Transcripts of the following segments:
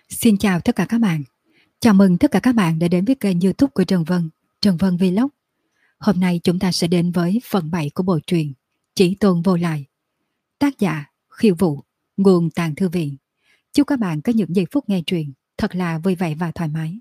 Xin chào tất cả các bạn. Chào mừng tất cả các bạn đã đến với kênh YouTube của Trần Vân Vlog. Hôm nay chúng ta sẽ đến với phần 7 của bộ truyện Chỉ Tôn Vô Lại. Tác giả Khiêu Vũ, nguồn Tàng Thư Viện. Chúc các bạn có những giây phút nghe truyện thật là vui vẻ và thoải mái.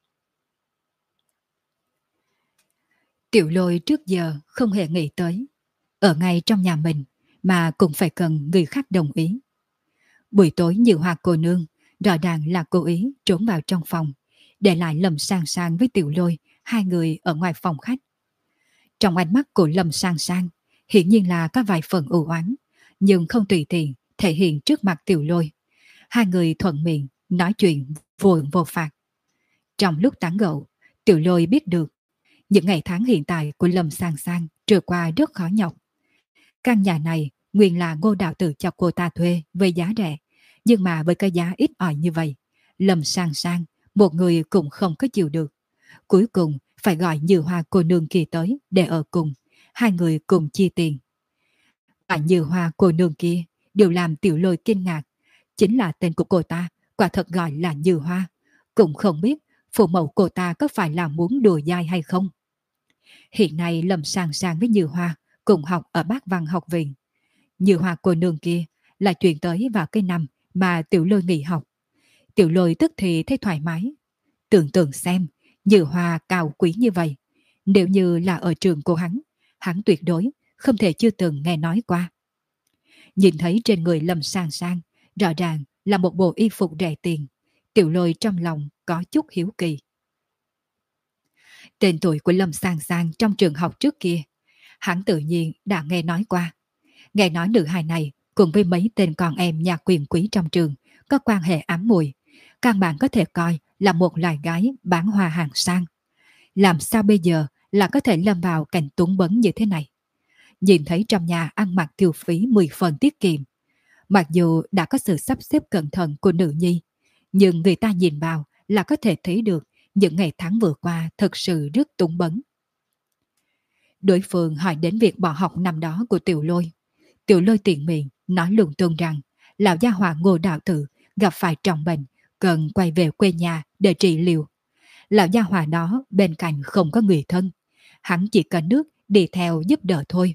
Tiểu Lôi trước giờ không hề nghĩ tới ở ngay trong nhà mình mà cũng phải cần người khác đồng ý. Buổi tối Như Hoa cô nương rõ ràng là cố ý trốn vào trong phòng, để lại Lâm Sang Sang với Tiểu Lôi, hai người ở ngoài phòng khách. Trong ánh mắt của Lâm Sang Sang hiển nhiên là có vài phần u oán, nhưng không tùy tiện thể hiện trước mặt Tiểu Lôi. Hai người thuận miệng nói chuyện vô ưởng vô phạt. Trong lúc tán gẫu, Tiểu Lôi biết được những ngày tháng hiện tại của Lâm Sang Sang trôi qua rất khó nhọc. Căn nhà này nguyên là Ngô đạo tử cho cô ta thuê với giá rẻ, nhưng mà với cái giá ít ỏi như vậy, Lâm Sang Sang một người cũng không có chịu được. Cuối cùng phải gọi Như Hoa cô nương kia tới để ở cùng, hai người cùng chia tiền. Và Như Hoa cô nương kia đều làm Tiểu Lôi kinh ngạc, chính là tên của cô ta quả thật gọi là Như Hoa, cũng không biết phụ mẫu cô ta có phải là muốn đùa dai hay không. Hiện nay Lâm Sang Sang với Như Hoa cùng học ở Bác Văn học viện. Như Hoa cô nương kia là chuyện tới vào cái năm mà Tiểu Lôi nghỉ học. Tiểu Lôi tức thì thấy thoải mái. Tưởng tượng xem, Như Hoa cao quý như vậy, nếu như là ở trường của hắn tuyệt đối không thể chưa từng nghe nói qua. Nhìn thấy trên người Lâm Sang Sang rõ ràng là một bộ y phục rẻ tiền, Tiểu Lôi trong lòng có chút hiếu kỳ. Tên tuổi của Lâm Sang Sang trong trường học trước kia, hắn tự nhiên đã nghe nói qua. Nghe nói nữ hài này cùng với mấy tên con em nhà quyền quý trong trường có quan hệ ám muội, căn bản có thể coi là một loài gái bán hoa hàng sang. Làm sao bây giờ là có thể lâm vào cảnh túng bấn như thế này? Nhìn thấy trong nhà ăn mặc tiêu phí 10 phần tiết kiệm, mặc dù đã có sự sắp xếp cẩn thận của nữ nhi, nhưng người ta nhìn vào là có thể thấy được những ngày tháng vừa qua thật sự rất túng bấn. Đối phương hỏi đến việc bỏ học năm đó của Tiểu Lôi. Tiểu Lôi tiện miệng nói lung tung rằng lão gia hỏa Ngô đạo tử gặp phải trọng bệnh, cần quay về quê nhà để trị liệu. Lão gia hỏa đó bên cạnh không có người thân, hắn chỉ cần nước đi theo giúp đỡ thôi.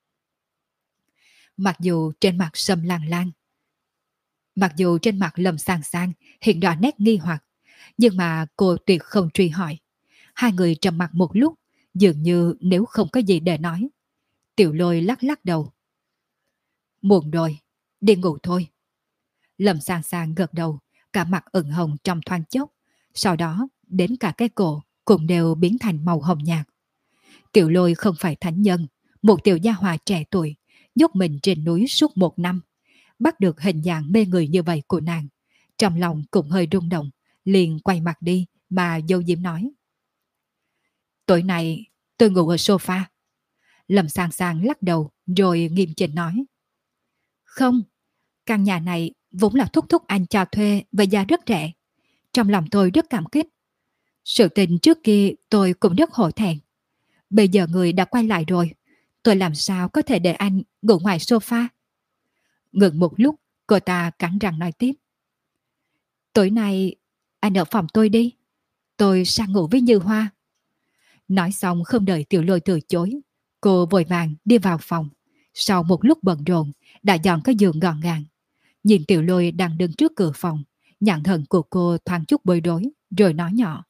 Mặc dù trên mặt Sâm Lan Lan, mặc dù trên mặt Lâm Sang Sang hiện rõ nét nghi hoặc, nhưng mà cô tuyệt không truy hỏi. Hai người trầm mặc một lúc, dường như nếu không có gì để nói. Tiểu Lôi lắc lắc đầu. Muộn rồi, đi ngủ thôi. Lâm Sang Sang gật đầu, cả mặt ửng hồng trong thoáng chốc, sau đó đến cả cái cổ cũng đều biến thành màu hồng nhạt. Tiểu Lôi không phải thánh nhân, một tiểu gia hòa trẻ tuổi, nhốt mình trên núi suốt 1 năm, bắt được hình dạng mê người như vậy của nàng, trong lòng cũng hơi rung động, liền quay mặt đi mà dâu diếm nói. Tối nay tôi ngủ ở sofa. Lâm Sang Sang lắc đầu rồi nghiêm chỉnh nói. Không, căn nhà này vốn là thúc thúc anh cho thuê với giá rất rẻ. Trong lòng tôi rất cảm kích. Sự tình trước kia tôi cũng rất hổ thẹn. Bây giờ người đã quay lại rồi, tôi làm sao có thể để anh ngủ ngoài sofa? Ngừng một lúc, cô ta cắn răng nói tiếp. Tối nay anh ở phòng tôi đi, tôi sang ngủ với Như Hoa. Nói xong không đợi Tiểu Lôi từ chối, cô vội vàng đi vào phòng. Sau một lúc bận rộn, đã dọn cái giường gọn gàng. Nhìn Tiểu Lôi đang đứng trước cửa phòng, nhãn thần của cô thoáng chút bối rối, rồi nói nhỏ.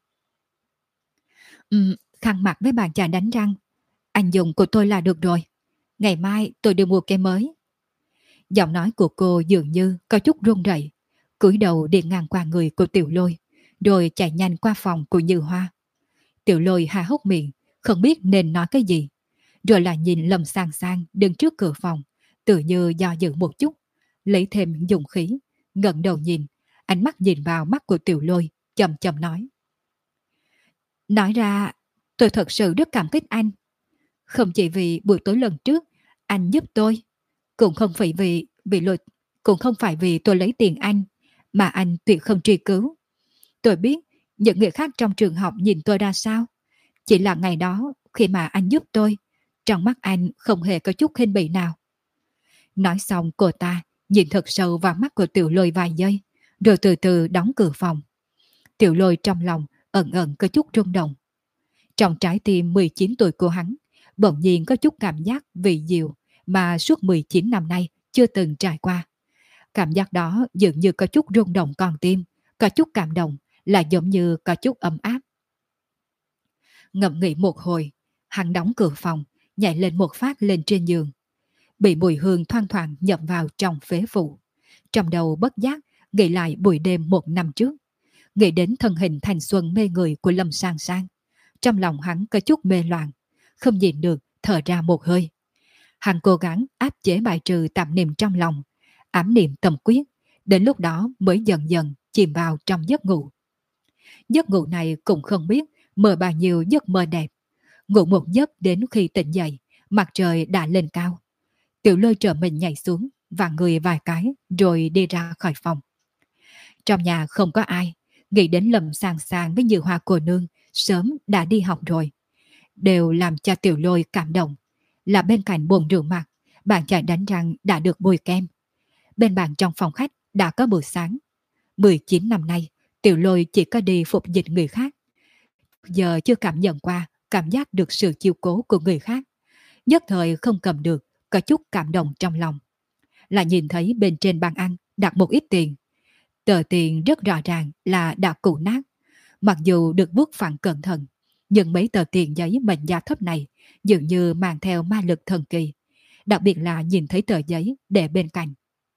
Khăn mặt với bàn chải đánh răng, anh dùng của tôi là được rồi. Ngày mai tôi đi mua cái mới. Giọng nói của cô dường như có chút run rẩy, cúi đầu đi ngang qua người của Tiểu Lôi, rồi chạy nhanh qua phòng của Như Hoa. Tiểu Lôi há hốc miệng, không biết nên nói cái gì, rồi lại nhìn Lâm Sang Sang đứng trước cửa phòng, tự như do dự một chút, lấy thêm dũng khí, ngẩng đầu nhìn, ánh mắt nhìn vào mắt của Tiểu Lôi, chậm chậm nói. Nói ra, tôi thật sự rất cảm kích anh. Không chỉ vì buổi tối lần trước anh giúp tôi, cũng không phải vì tôi lấy tiền anh, mà anh tuyệt không truy cứu. Tôi biết những người khác trong trường học nhìn tôi ra sao. Chỉ là ngày đó khi mà anh giúp tôi, trong mắt anh không hề có chút khinh bỉ nào. Nói xong cô ta nhìn thật sâu vào mắt của Tiểu Lôi vài giây, rồi từ từ đóng cửa phòng. Tiểu Lôi trong lòng ẩn ẩn có chút rung động. Trong trái tim 19 tuổi của hắn, bỗng nhiên có chút cảm giác vị diệu mà suốt 19 năm nay chưa từng trải qua. Cảm giác đó dường như có chút rung động con tim, có chút cảm động, là giống như có chút ấm áp. Ngẫm nghĩ một hồi, hắn đóng cửa phòng, nhảy lên một phát lên trên giường. Bị mùi hương thoang thoảng nhập vào trong phế phủ. Trong đầu bất giác nghĩ lại buổi đêm 1 năm trước, nghĩ đến thân hình thanh xuân mê người của Lâm Sang Sang. Trong lòng hắn có chút mê loạn, không nhìn được thở ra một hơi. Hắn cố gắng áp chế bài trừ tạp niệm trong lòng, ám niệm tâm quyết, đến lúc đó mới dần dần chìm vào trong giấc ngủ. Giấc ngủ này cũng không biết mơ bao nhiêu giấc mơ đẹp. Ngủ một giấc đến khi tỉnh dậy, mặt trời đã lên cao. Tiểu Lôi trở mình nhảy xuống, vặn người vài cái rồi đi ra khỏi phòng. Trong nhà không có ai, nghĩ đến Lâm Sang Sang với Như Hoa cô nương sớm đã đi học rồi. Đều làm cho Tiểu Lôi cảm động. Là bên cạnh bồn rửa mặt, bàn chải đánh răng đã được bôi kem. Bên bàn trong phòng khách đã có bữa sáng. 19 năm nay, Tiểu Lôi chỉ có đi phục dịch người khác. Giờ chưa cảm nhận qua cảm giác được sự chiếu cố của người khác. Nhất thời không cầm được, có chút cảm động trong lòng. Là nhìn thấy bên trên bàn ăn đặt một ít tiền. Tờ tiền rất rõ ràng là đã cũ nát. Mặc dù được vuốt phẳng cẩn thận, nhưng mấy tờ tiền giấy mệnh giá thấp này dường như mang theo ma lực thần kỳ. Đặc biệt là nhìn thấy tờ giấy để bên cạnh.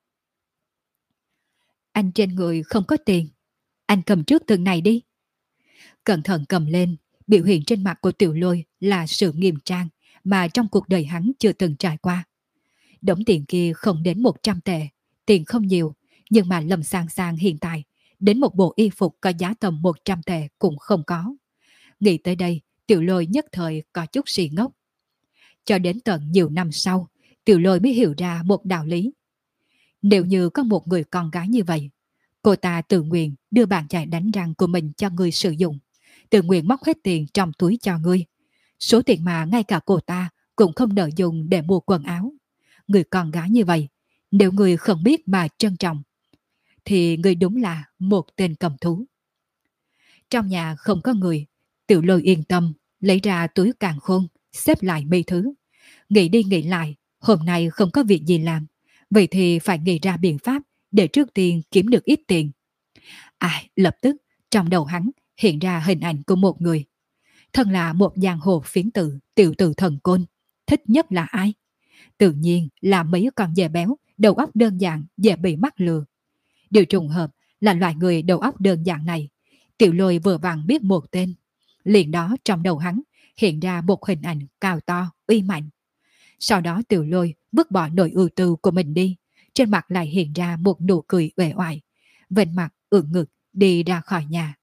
Anh trên người không có tiền. Anh cầm trước từng này đi. Cẩn thận cầm lên, biểu hiện trên mặt của Tiểu Lôi là sự nghiêm trang mà trong cuộc đời hắn chưa từng trải qua. Đống tiền kia không đến 100 tệ, tiền không nhiều, nhưng mà Lâm Sang Sang hiện tại đến một bộ y phục có giá tầm 100 tệ cũng không có. Nghĩ tới đây, Tiểu Lôi nhất thời có chút si ngốc. Cho đến tận nhiều năm sau, Tiểu Lôi mới hiểu ra một đạo lý. Nếu như có một người con gái như vậy, cô ta tự nguyện đưa bàn chải đánh răng của mình cho người sử dụng, tự nguyện móc hết tiền trong túi cho ngươi. Số tiền mà ngay cả cô ta cũng không nỡ dùng để mua quần áo. Người con gái như vậy, nếu người không biết mà trân trọng, thì người đúng là một tên cầm thú. Trong nhà không có người, Tiểu Lôi yên tâm, lấy ra túi càn khôn, xếp lại mấy thứ. Nghĩ đi nghĩ lại, hôm nay không có việc gì làm, vậy thì phải nghĩ ra biện pháp để trước tiên kiếm được ít tiền. Lập tức trong đầu hắn hiện ra hình ảnh của một người. Thân là một giang hồ phiến tử, tiểu tử thần côn. Thích nhất là ai? Tự nhiên là mấy con dê béo, đầu óc đơn giản, dễ bị mắc lừa. Điều trùng hợp là loại người đầu óc đơn giản này, Tiểu Lôi vừa vặn biết một tên. Liền đó trong đầu hắn hiện ra một hình ảnh cao to, uy mạnh. Sau đó Tiểu Lôi vứt bỏ nỗi ưu tư của mình đi, trên mặt lại hiện ra một nụ cười uể oải, vênh mặt ưỡn ngực đi ra khỏi nhà.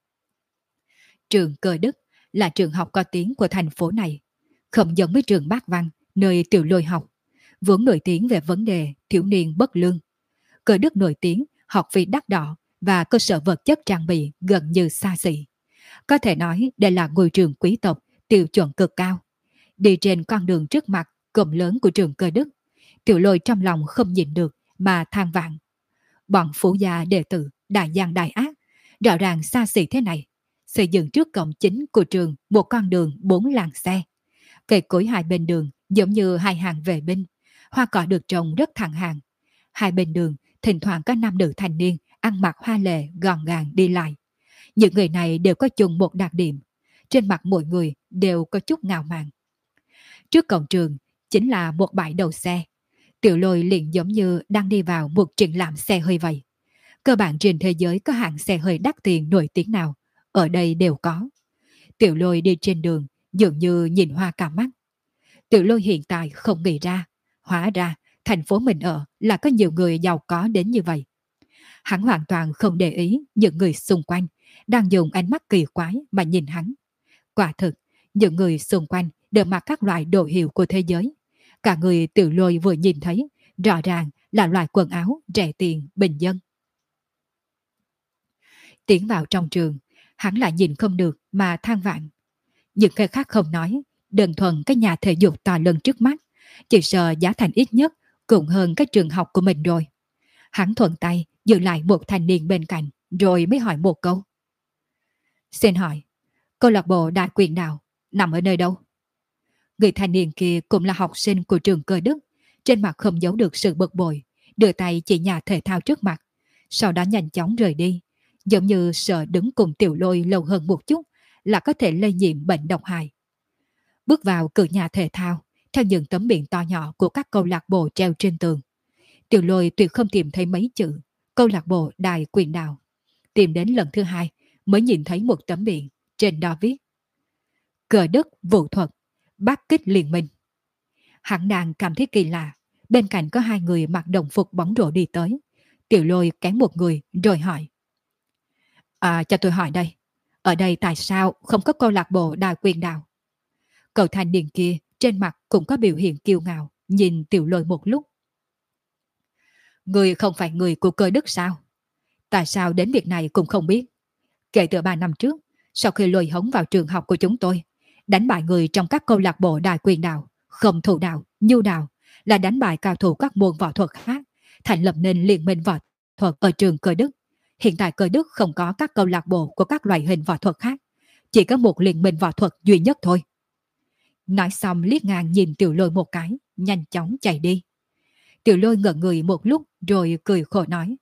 Trường Cơ Đức là trường học có tiếng của thành phố này, không giống với trường Bác Văn nơi Tiểu Lôi học, vốn nổi tiếng về vấn đề thiếu niên bất lương. Cơ Đức nổi tiếng học phí đắt đỏ và cơ sở vật chất trang bị gần như xa xỉ. Có thể nói đây là ngôi trường quý tộc tiêu chuẩn cực cao. Đi trên con đường trước mặt cổng lớn của trường Cơ Đức, Tiểu Lôi trong lòng không nhìn được mà than vãn. Bọn phú gia đệ tử đại gian đại ác, rõ ràng xa xỉ thế này, xây dựng trước cổng chính của trường một con đường 4 làn xe. Cây cối hai bên đường giống như hai hàng vệ binh, hoa cỏ được trồng rất thẳng hàng. Hai bên đường thỉnh thoảng có nam nữ thanh niên ăn mặc hoa lệ gọn gàng đi lại. Những người này đều có chung một đặc điểm, trên mặt mỗi người đều có chút ngạo mạn. Trước cổng trường chính là một bãi đậu xe. Tiểu Lôi liền giống như đang đi vào một triển lãm xe hơi vậy. Cơ bản trên thế giới có hãng xe hơi đắt tiền nổi tiếng nào, ở đây đều có. Tiểu Lôi đi trên đường dường như nhìn hoa cả mắt. Tiểu Lôi hiện tại không nghĩ ra, hóa ra thành phố mình ở là có nhiều người giàu có đến như vậy. Hắn hoàn toàn không để ý những người xung quanh đang dùng ánh mắt kỳ quái mà nhìn hắn. Quả thực, những người xung quanh đều mặc các loại đồ hiệu của thế giới. Cả người Tiểu Lôi vừa nhìn thấy, rõ ràng là loại quần áo rẻ tiền bình dân. Tiến vào trong trường, hắn lại nhìn không được mà than vãn. Những cái khác không nói, đơn thuần cái nhà thể dục to lớn trước mắt, chỉ sợ giá thành ít nhất cũng hơn cái trường học của mình rồi. Hắn thuận tay dừng lại một thanh niên bên cạnh, rồi mới hỏi một câu. Xin hỏi, câu lạc bộ Đại Quyền Đạo nằm ở nơi đâu? Người thanh niên kia cũng là học sinh của trường Cơ Đức, trên mặt không giấu được sự bực bội, đưa tay chỉ nhà thể thao trước mặt, sau đó nhanh chóng rời đi, giống như sợ đứng cùng Tiểu Lôi lâu hơn một chút là có thể lây nhiễm bệnh độc hại. Bước vào cửa nhà thể thao, theo những tấm biển to nhỏ của các câu lạc bộ treo trên tường, Tiểu Lôi tuyệt không tìm thấy mấy chữ câu lạc bộ Đại Quyền Đạo. Tìm đến lần thứ hai mới nhìn thấy một tấm biển, trên đó viết Cờ Đức Vũ Thuật, Bắc Kích Liên Minh. Hắn đang cảm thấy kỳ lạ, bên cạnh có hai người mặc đồng phục bóng rổ đi tới. Tiểu Lôi cán một người rồi hỏi. Cho tôi hỏi đây, ở đây tại sao không có câu lạc bộ Đại Quyền Đạo? Cậu thanh niên kia trên mặt cũng có biểu hiện kiêu ngạo, nhìn Tiểu Lôi một lúc. Người không phải người của Cơ Đức sao? Tại sao đến việc này cũng không biết? Kể từ 3 năm trước, sau khi lôi hống vào trường học của chúng tôi, đánh bại người trong các câu lạc bộ Đại Quyền Đạo, Không Thủ Đạo, Nhu Đạo, là đánh bại cao thủ các môn võ thuật khác, thành lập nên liên minh võ thuật ở trường Cơ Đức. Hiện tại Cơ Đức không có các câu lạc bộ của các loại hình võ thuật khác, chỉ có một liên minh võ thuật duy nhất thôi. Nói xong liếc ngang nhìn Tiểu Lôi một cái, nhanh chóng chạy đi. Tiểu Lôi ngẩn người một lúc rồi cười khổ nói.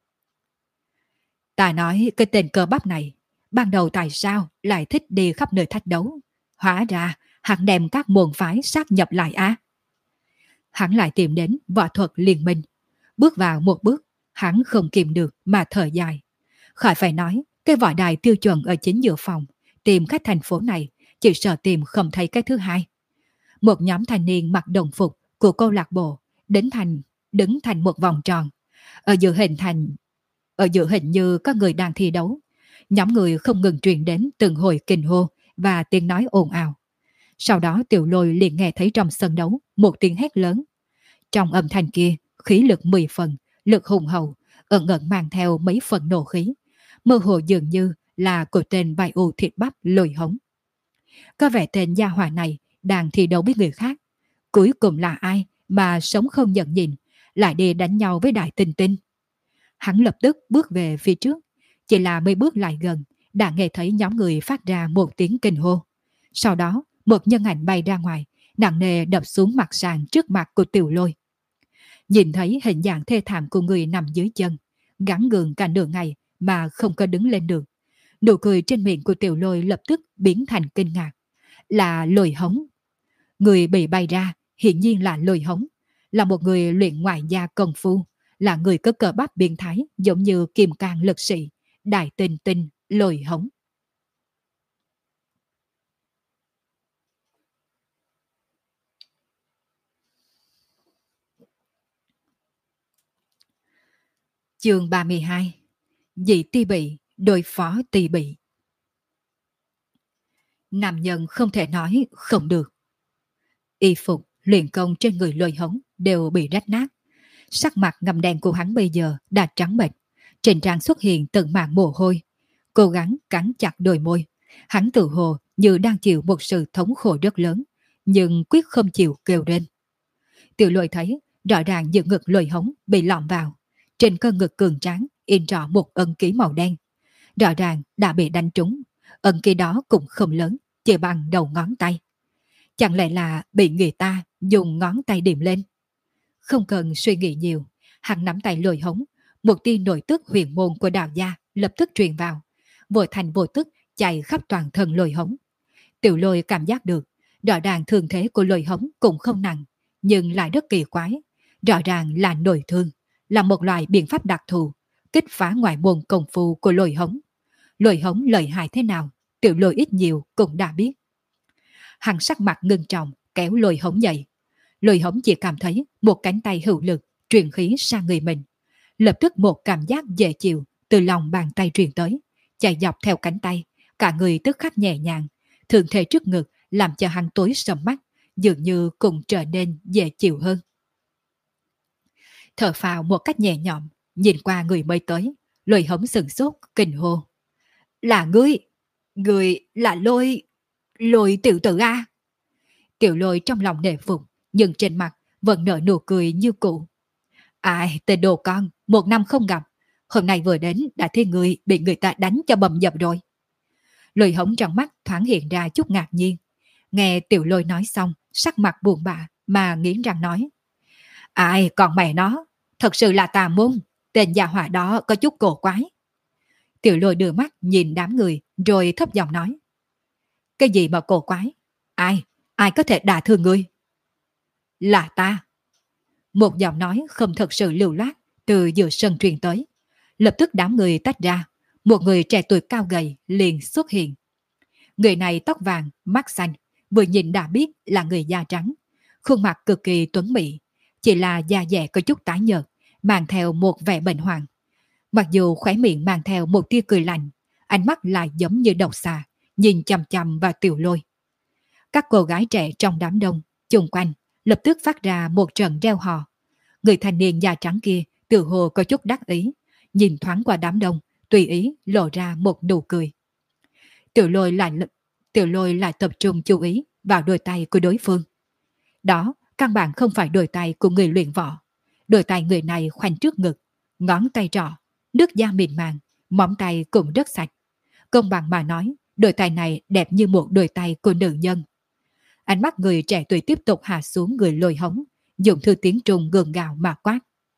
Ta nói cái tên Cơ Bắp này, ban đầu tại sao lại thích đi khắp nơi thách đấu? Hóa ra hắn đem các môn phái sát nhập lại á. Hắn lại tìm đến võ thuật liên minh. Bước vào một bước, hắn không kìm được mà thở dài. Khỏi phải nói, cái võ đài tiêu chuẩn ở chính giữa phòng, tìm khách thành phố này, chỉ sợ tìm không thấy cái thứ hai. Một nhóm thanh niên mặc đồng phục của câu lạc bộ đứng thành một vòng tròn. Ở giữa hình như có người đang thi đấu. Nhóm người không ngừng truyền đến từng hồi kinh hô và tiếng nói ồn ào. Sau đó Tiểu Lôi liền nghe thấy trong sân đấu một tiếng hét lớn. Trong âm thanh kia, khí lực 10 phần, lực hùng hậu, ẩn ẩn mang theo mấy phần nổ khí. Mơ hồ dường như là của tên bài u thịt bắp Lôi Hống. Có vẻ tên gia hỏa này đang thi đấu với người khác. Cuối cùng là ai mà sống không nhận nhìn, lại đi đánh nhau với Đại Tinh Tinh. Hắn lập tức bước về phía trước, chỉ là mấy bước lại gần, đã nghe thấy nhóm người phát ra một tiếng kinh hô. Sau đó, một nhân ảnh bay ra ngoài, nặng nề đập xuống mặt sàn trước mặt của Tiểu Lôi. Nhìn thấy hình dạng thê thảm của người nằm dưới chân, gắng gượng cả nửa ngày mà không có đứng lên được. Nụ cười trên miệng của Tiểu Lôi lập tức biến thành kinh ngạc. Là Lôi Hống. Người bị bay ra hiển nhiên là Lôi Hống, là một người luyện ngoại gia công phu, là người có cờ bắp biến thái giống như Kim Cang lực sĩ, Đại Tinh Tinh Lôi Hống. Chương 32. Dị ti bị đối phó ti bị. Nam nhân không thể nói không được. Y phục, luyện công trên người Lôi Hống đều bị rách nát. Sắc mặt ngăm đen của hắn bây giờ đã trắng bệch, trên trán xuất hiện từng mảng mồ hôi. Cố gắng cắn chặt đôi môi, hắn tự hồ như đang chịu một sự thống khổ rất lớn, nhưng quyết không chịu kêu lên. Tiểu Lôi thấy rõ ràng giữa ngực Lôi Hống bị lọm vào, trên cơ ngực cường tráng in rõ một ấn ký màu đen. Rõ ràng đã bị đánh trúng, ấn ký đó cũng không lớn, chỉ bằng đầu ngón tay. Chẳng lẽ là bị người ta dùng ngón tay điểm lên? Không cần suy nghĩ nhiều, hắn nắm tay Lôi Hống, một tia nội tức huyền môn của Đạo gia lập tức truyền vào, vô thành vô tức chạy khắp toàn thân Lôi Hống. Tiểu Lôi cảm giác được, rõ ràng thương thế của Lôi Hống cũng không nặng, nhưng lại rất kỳ quái. Rõ ràng là nội thương, là một loại biện pháp đặc thù, kích phá ngoại môn công phu của Lôi Hống. Lôi Hống lợi hại thế nào, Tiểu Lôi ít nhiều cũng đã biết. Hắn sắc mặt ngưng trọng kéo Lôi Hống dậy. Lôi Hống chỉ cảm thấy một cánh tay hữu lực truyền khí sang người mình. Lập tức một cảm giác dễ chịu từ lòng bàn tay truyền tới, chạy dọc theo cánh tay, cả người tức khắc nhẹ nhàng. Thường thể trước ngực làm cho hắn tối sầm mắt, dường như cũng trở nên dễ chịu hơn. Thở phào một cách nhẹ nhõm, nhìn qua người mới tới, Lôi Hống sừng sốt kinh hô. Là ngươi, ngươi là Lôi tiểu tử a. Tiểu Lôi trong lòng nể phục, nhưng trên mặt vẫn nở nụ cười như cũ. Ai, tên đồ con, 1 năm không gặp, hôm nay vừa đến đã thấy người bị người ta đánh cho bầm dập rồi. Lôi Hống trong mắt thoáng hiện ra chút ngạc nhiên. Nghe Tiểu Lôi nói xong, sắc mặt buồn bã mà nghiến răng nói. Ai còn mẹ nó, thật sự là tà môn, tên gia hỏa đó có chút cổ quái. Tiểu Lôi đưa mắt nhìn đám người rồi thấp giọng nói. Cái gì mà cổ quái? Ai có thể đả thương ngươi? Là ta. Một giọng nói không thật sự lưu loát từ giữa sân truyền tới. Lập tức đám người tách ra, một người trẻ tuổi cao gầy liền xuất hiện. Người này tóc vàng, mắt xanh, vừa nhìn đã biết là người da trắng. Khuôn mặt cực kỳ tuấn mỹ, chỉ là da dẻ có chút tái nhợt, mang theo một vẻ bệnh hoạn. Mặc dù khóe miệng mang theo một tia cười lạnh, ánh mắt lại giống như độc xà, nhìn chằm chằm vào Tiểu Lôi. Các cô gái trẻ trong đám đông, chung quanh, lập tức phát ra một trận reo hò. Người thanh niên da trắng kia tự hồ có chút đắc ý, nhìn thoáng qua đám đông, tùy ý lộ ra một nụ cười. Tiểu Lôi lại tập trung chú ý vào đôi tay của đối phương. Đó căn bản không phải đôi tay của người luyện võ. Đôi tay người này khoanh trước ngực, ngón tay trỏ, nước da mịn màng, móng tay cũng rất sạch. Công bằng mà nói, đôi tay này đẹp như một đôi tay của nữ nhân. Ánh mắt người trẻ tuổi tiếp tục hạ xuống người Lôi Hống, dùng thư tiếng Trung gượng gạo mà quát.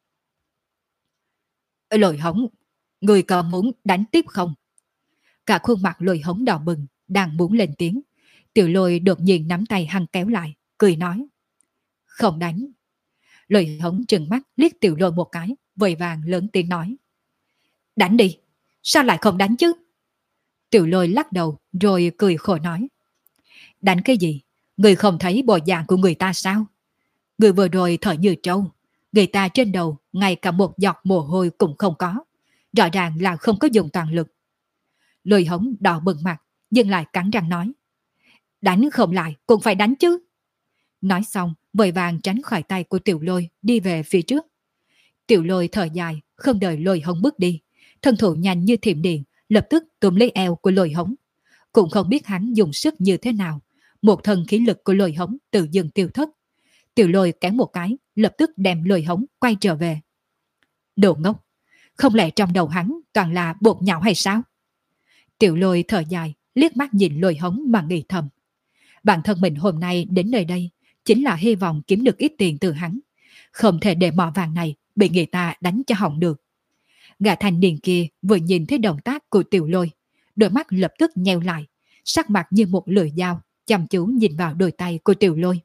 Lôi Hống, người có muốn đánh tiếp không? Cả khuôn mặt Lôi Hống đỏ bừng, đang muốn lên tiếng. Tiểu Lôi đột nhiên nắm tay hắn kéo lại, cười nói. Không đánh. Lôi Hống trừng mắt liếc Tiểu Lôi một cái, vội vàng lớn tiếng nói. Đánh đi, sao lại không đánh chứ? Tiểu Lôi lắc đầu rồi cười khổ nói. Đánh cái gì? Người không thấy bộ dạng của người ta sao? Người vừa rồi thở như trâu, người ta trên đầu ngay cả một giọt mồ hôi cũng không có. Rõ ràng là không có dùng toàn lực. Lôi Hống đỏ bừng mặt, nhưng lại cắn răng nói. Đánh không lại cũng phải đánh chứ. Nói xong, vội vàng tránh khỏi tay của Tiểu Lôi đi về phía trước. Tiểu Lôi thở dài, không đợi Lôi Hống bước đi. Thân thủ nhanh như thiểm điện, lập tức túm lấy eo của Lôi Hống. Cũng không biết hắn dùng sức như thế nào. Một thần khí lực của Lôi Hống tự dưng tiêu thất. Tiểu Lôi kéo một cái, lập tức đem Lôi Hống quay trở về. Đồ ngốc, không lẽ trong đầu hắn toàn là bột nhão hay sao? Tiểu Lôi thở dài, liếc mắt nhìn Lôi Hống mà nghĩ thầm. Bản thân mình hôm nay đến nơi đây chính là hy vọng kiếm được ít tiền từ hắn. Không thể để mỏ vàng này bị người ta đánh cho hỏng được. Gã thanh niên kia vừa nhìn thấy động tác của Tiểu Lôi, đôi mắt lập tức nheo lại, sắc mặt như một lưỡi dao, chăm chú nhìn vào đôi tay của Tiểu Lôi.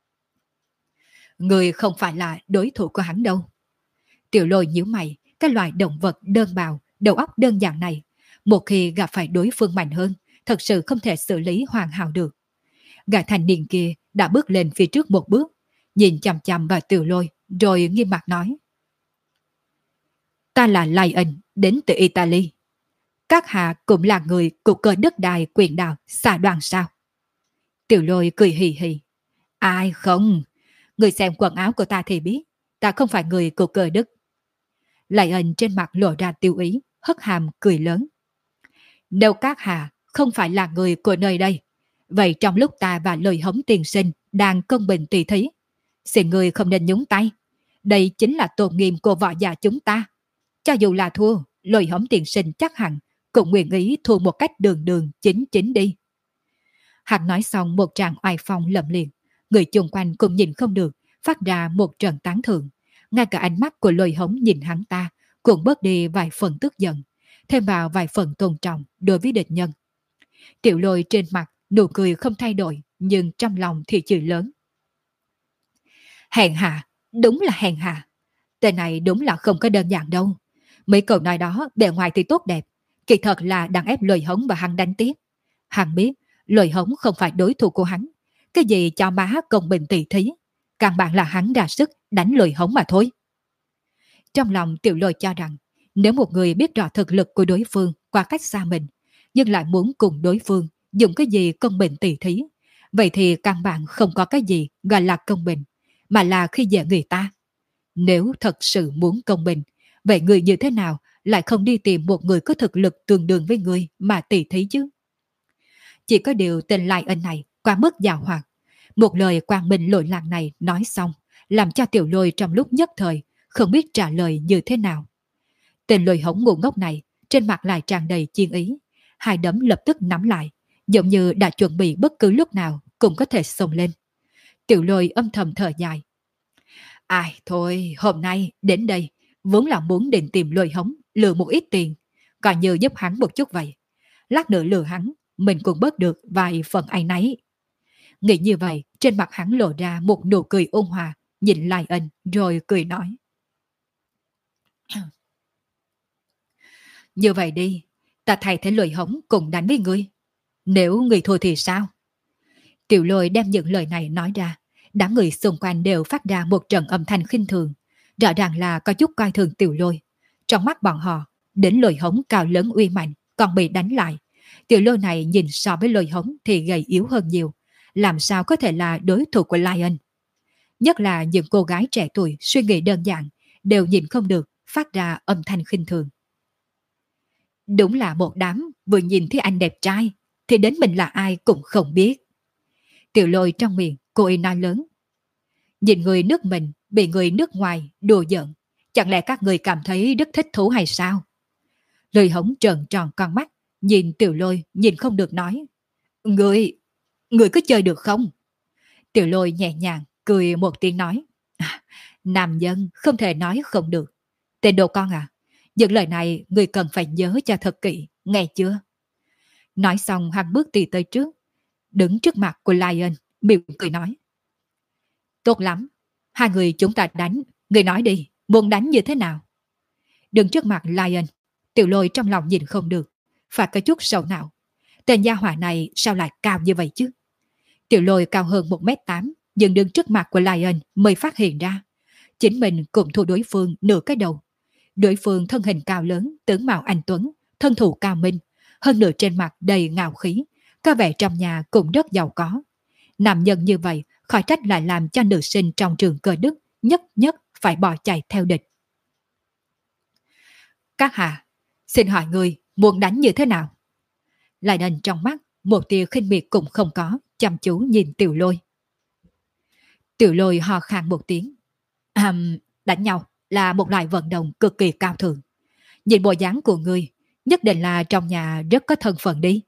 Người không phải là đối thủ của hắn đâu. Tiểu Lôi nhíu mày, cái loại động vật đơn bào, đầu óc đơn giản này, một khi gặp phải đối phương mạnh hơn, thật sự không thể xử lý hoàn hảo được. Gã thanh niên kia đã bước lên phía trước một bước, nhìn chằm chằm vào Tiểu Lôi, rồi nghiêm mặt nói. Ta là Lion, đến từ Italy. Các hạ cũng là người của cơ đất đai quyền đạo xà đoàn sao? Tiểu Lôi cười hì hì. Ai không? Người xem quần áo của ta thì biết, ta không phải người của cơ đức. Lion trên mặt lộ ra tiêu ý, hất hàm cười lớn. Nếu các hạ không phải là người của nơi đây, vậy trong lúc ta và Lôi Hống tiền sinh đang công bình tỷ thí, xin người không nên nhúng tay. Đây chính là tôn nghiêm của võ giả chúng ta. Cho dù là thua, Lôi Hống tiền sinh chắc hẳn cũng nguyện ý thua một cách đường đường chính chính đi. Hắn nói xong một tràng oai phong lẫm liệt, người chung quanh cũng nhìn không được, phát ra một trận tán thưởng. Ngay cả ánh mắt của Lôi Hống nhìn hắn ta cũng bớt đi vài phần tức giận, thêm vào vài phần tôn trọng đối với địch nhân. Tiểu Lôi trên mặt nụ cười không thay đổi, nhưng trong lòng thì chửi lớn. Hèn hạ, đúng là hèn hạ. Tên này đúng là không có đơn giản đâu. Mấy câu nói đó bề ngoài thì tốt đẹp, kỳ thật là đang ép Lôi Hống và hắn đánh tiếp. Hắn biết Lôi Hống không phải đối thủ của hắn, cái gì cho má công bình tỷ thí, căn bản là hắn ra sức đánh Lôi Hống mà thôi. Trong lòng Tiểu Lôi cho rằng, nếu một người biết rõ thực lực của đối phương qua cách xa mình, nhưng lại muốn cùng đối phương dùng cái gì công bình tỷ thí, vậy thì căn bản không có cái gì gọi là công bình, mà là khi dễ người ta. Nếu thật sự muốn công bình, vậy người như thế nào lại không đi tìm một người có thực lực tương đương với người mà tỷ thí chứ? Chỉ có điều tên Lion này quá mức giàu hoạt. Một lời quang minh lỗi lạc này nói xong, làm cho Tiểu Lôi trong lúc nhất thời không biết trả lời như thế nào. Tên lôi hống ngu ngốc này trên mặt lại tràn đầy chiên ý, hai đấm lập tức nắm lại, giống như đã chuẩn bị bất cứ lúc nào cũng có thể xông lên. Tiểu Lôi âm thầm thở dài. Ai thôi, hôm nay đến đây vốn là muốn định tìm lôi hống lừa một ít tiền, coi như giúp hắn một chút vậy. Lát nữa lừa hắn, mình cũng bớt được vài phần áy náy. Nghĩ như vậy, trên mặt hắn lộ ra một nụ cười ôn hòa, nhìn Lai Ân rồi cười nói. Như vậy đi, ta thay thế lôi hống cùng đánh với ngươi. Nếu người thua thì sao? Tiểu Lôi đem những lời này nói ra, đám người xung quanh đều phát ra một trận âm thanh khinh thường, rõ ràng là có chút coi thường Tiểu Lôi. Trong mắt bọn họ, đến lôi hống cao lớn uy mạnh còn bị đánh lại. Tiểu Lôi này nhìn so với lôi hống thì gầy yếu hơn nhiều, làm sao có thể là đối thủ của Lion. Nhất là những cô gái trẻ tuổi suy nghĩ đơn giản, đều nhìn không được, phát ra âm thanh khinh thường. Đúng là một đám vừa nhìn thấy anh đẹp trai, thì đến mình là ai cũng không biết. Tiểu Lôi trong miệng, cô ấy nói lớn. Nhìn người nước mình bị người nước ngoài đùa giỡn, chẳng lẽ các người cảm thấy rất thích thú hay sao? Lôi hống trợn tròn con mắt, nhìn Tiểu Lôi nhìn không được nói. Người có chơi được không? Tiểu Lôi nhẹ nhàng, cười một tiếng nói. Nam nhân không thể nói không được. Tên đồ con à, những lời này người cần phải nhớ cho thật kỹ, nghe chưa? Nói xong hắn bước đi tới trước, đứng trước mặt của Lion, mỉm cười nói. Tốt lắm, hai người chúng ta đánh, người nói đi, muốn đánh như thế nào? Đứng trước mặt Lion, Tiểu Lôi trong lòng nhìn không được, phải có chút sầu não. Tên gia hỏa này sao lại cao như vậy chứ? Tiểu Lôi cao hơn 1m8, nhưng đứng trước mặt của Lion mới phát hiện ra. Chính mình cũng thua đối phương nửa cái đầu. Đối phương thân hình cao lớn, tướng mạo anh tuấn, thân thủ cao minh, hơn nửa trên mặt đầy ngạo khí, có vẻ trong nhà cũng rất giàu có. Nam nhân như vậy, khỏi trách lại làm cho nữ sinh trong trường cơ đức nhất nhất phải bỏ chạy theo địch. Các hạ, xin hỏi người muốn đánh như thế nào? Lại đần trong mắt, một tia khinh miệt cũng không có, chăm chú nhìn Tiểu Lôi. Tiểu Lôi hò khan một tiếng. Đánh nhau là một loại vận động cực kỳ cao thượng. Nhìn bộ dáng của người, nhất định là trong nhà rất có thân phận đi.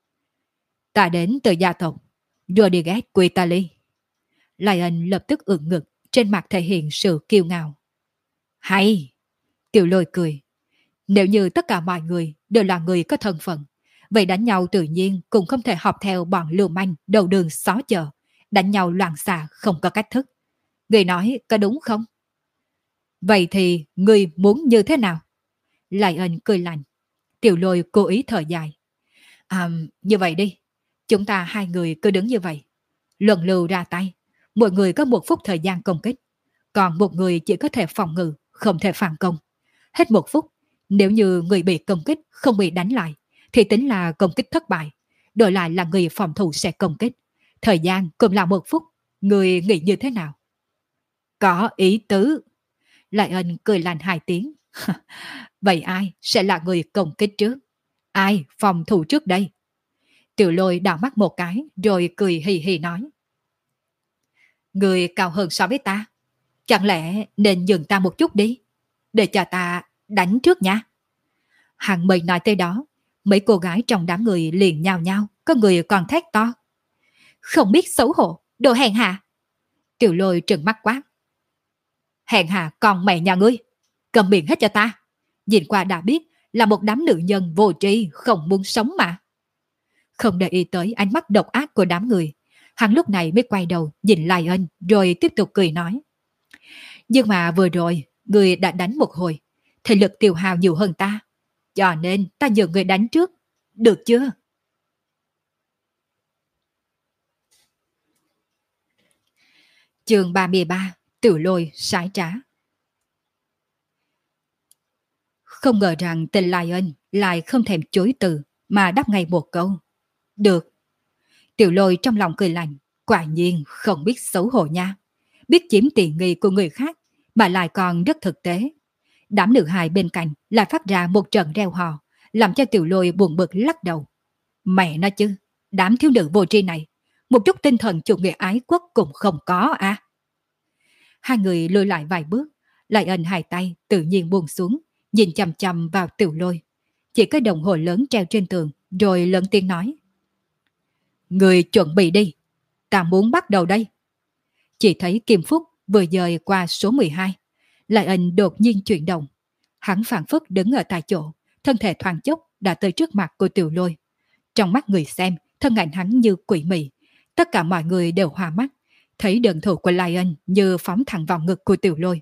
Ta đến từ gia tộc Rodriguez Quitali. Lion lập tức ưỡn ngực, trên mặt thể hiện sự kiêu ngạo. Hay! Tiểu Lôi cười. Nếu như tất cả mọi người đều là người có thân phận, vậy đánh nhau tự nhiên cũng không thể học theo bọn lưu manh đầu đường xó chợ, đánh nhau loạn xạ không có cách thức. Người nói có đúng không? Vậy thì người muốn như thế nào? Lion cười lạnh. Tiểu Lôi cố ý thở dài. Như vậy đi, chúng ta hai người cứ đứng như vậy. Luận lưu ra tay, mỗi người có 1 phút thời gian công kích, còn một người chỉ có thể phòng ngự, không thể phản công. Hết 1 phút, nếu như người bị công kích không bị đánh lại, thì tính là công kích thất bại. Đổi lại là người phòng thủ sẽ công kích. Thời gian cũng là 1 phút. Người nghĩ như thế nào? Có ý tứ. Lại Ân cười lạnh 2 tiếng. Vậy ai sẽ là người công kích trước? Ai phòng thủ trước đây? Tiểu Lôi đảo mắt một cái rồi cười hì hì nói. Người cao hơn so với ta. Chẳng lẽ nên dừng ta một chút đi, để cho ta đánh trước nha. Hàng mây nói tới đó, mấy cô gái trong đám người liền nhao nhao, có người còn thét to. Không biết xấu hổ, đồ hèn hạ. Tiểu Lôi trừng mắt quát. Hèn hạ còn mẹ nhà ngươi, cầm miệng hết cho ta. Nhìn qua đã biết là một đám nữ nhân vô tri không muốn sống mà. Không để ý tới ánh mắt độc ác của đám người, hắn lúc này mới quay đầu nhìn Lion rồi tiếp tục cười nói. Nhưng mà vừa rồi, người đã đánh một hồi, thể lực tiêu hao nhiều hơn ta. Cho nên ta nhờ người đánh trước, được chưa? Chương 33, Tiểu Lôi sái trá. Không ngờ rằng tên Lion lại không thèm chối từ mà đáp ngay một câu. Được. Tiểu Lôi trong lòng cười lạnh, quả nhiên không biết xấu hổ nha. Biết chiếm tiện nghi của người khác mà lại còn rất thực tế. Đám nữ hài bên cạnh lại phát ra một trận reo hò, làm cho Tiểu Lôi buồn bực lắc đầu. Mẹ nó chứ, đám thiếu nữ vô tri này, một chút tinh thần chủ nghĩa ái quốc cũng không có à. Hai người lùi lại vài bước, lại ân hai tay tự nhiên buông xuống, nhìn chằm chằm vào Tiểu Lôi. Chỉ cái đồng hồ lớn treo trên tường, rồi lớn tiếng nói. Người chuẩn bị đi, ta muốn bắt đầu đây. Chỉ thấy Kim Phúc vừa dời qua số 12. Lại Ân đột nhiên chuyển động. Hắn phảng phất đứng ở tại chỗ, thân thể thoáng chốc đã tới trước mặt của Tiểu Lôi. Trong mắt người xem, thân ảnh hắn như quỷ mị. Tất cả mọi người đều hoa mắt, thấy đường thủ của Lion như phóng thẳng vào ngực của Tiểu Lôi.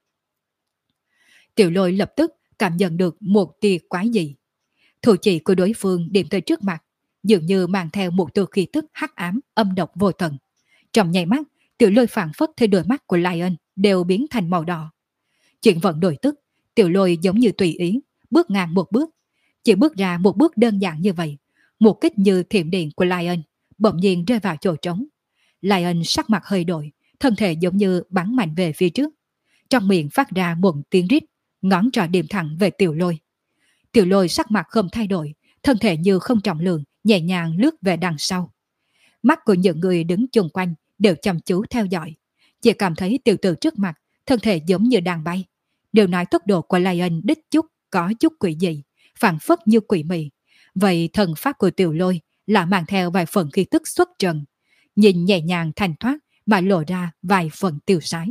Tiểu Lôi lập tức cảm nhận được một tia quái dị. Thủ chỉ của đối phương điểm tới trước mặt, dường như mang theo một tia khí tức hắc ám, âm độc vô tận. Trong nháy mắt, Tiểu Lôi phảng phất thấy đôi mắt của Lion đều biến thành màu đỏ. Chuyện vận đổi tức, Tiểu Lôi giống như tùy ý, bước ngang một bước. Chỉ bước ra một bước đơn giản như vậy, một kích như thiểm điện của Lion bỗng nhiên rơi vào chỗ trống. Lion sắc mặt hơi đổi, thân thể giống như bắn mạnh về phía trước. Trong miệng phát ra một tiếng rít, ngón trỏ điểm thẳng về Tiểu Lôi. Tiểu Lôi sắc mặt không thay đổi, thân thể như không trọng lượng, nhẹ nhàng lướt về đằng sau. Mắt của những người đứng chung quanh đều chăm chú theo dõi. Chỉ cảm thấy tiểu tử trước mặt, thân thể giống như đang bay. Đều nói tốc độ của Lion đích chút có chút quỷ dị, phảng phất như quỷ mị. Vậy thần pháp của Tiểu Lôi là mang theo vài phần khí tức xuất trần. Nhìn nhẹ nhàng thanh thoát mà lộ ra vài phần tiêu sái.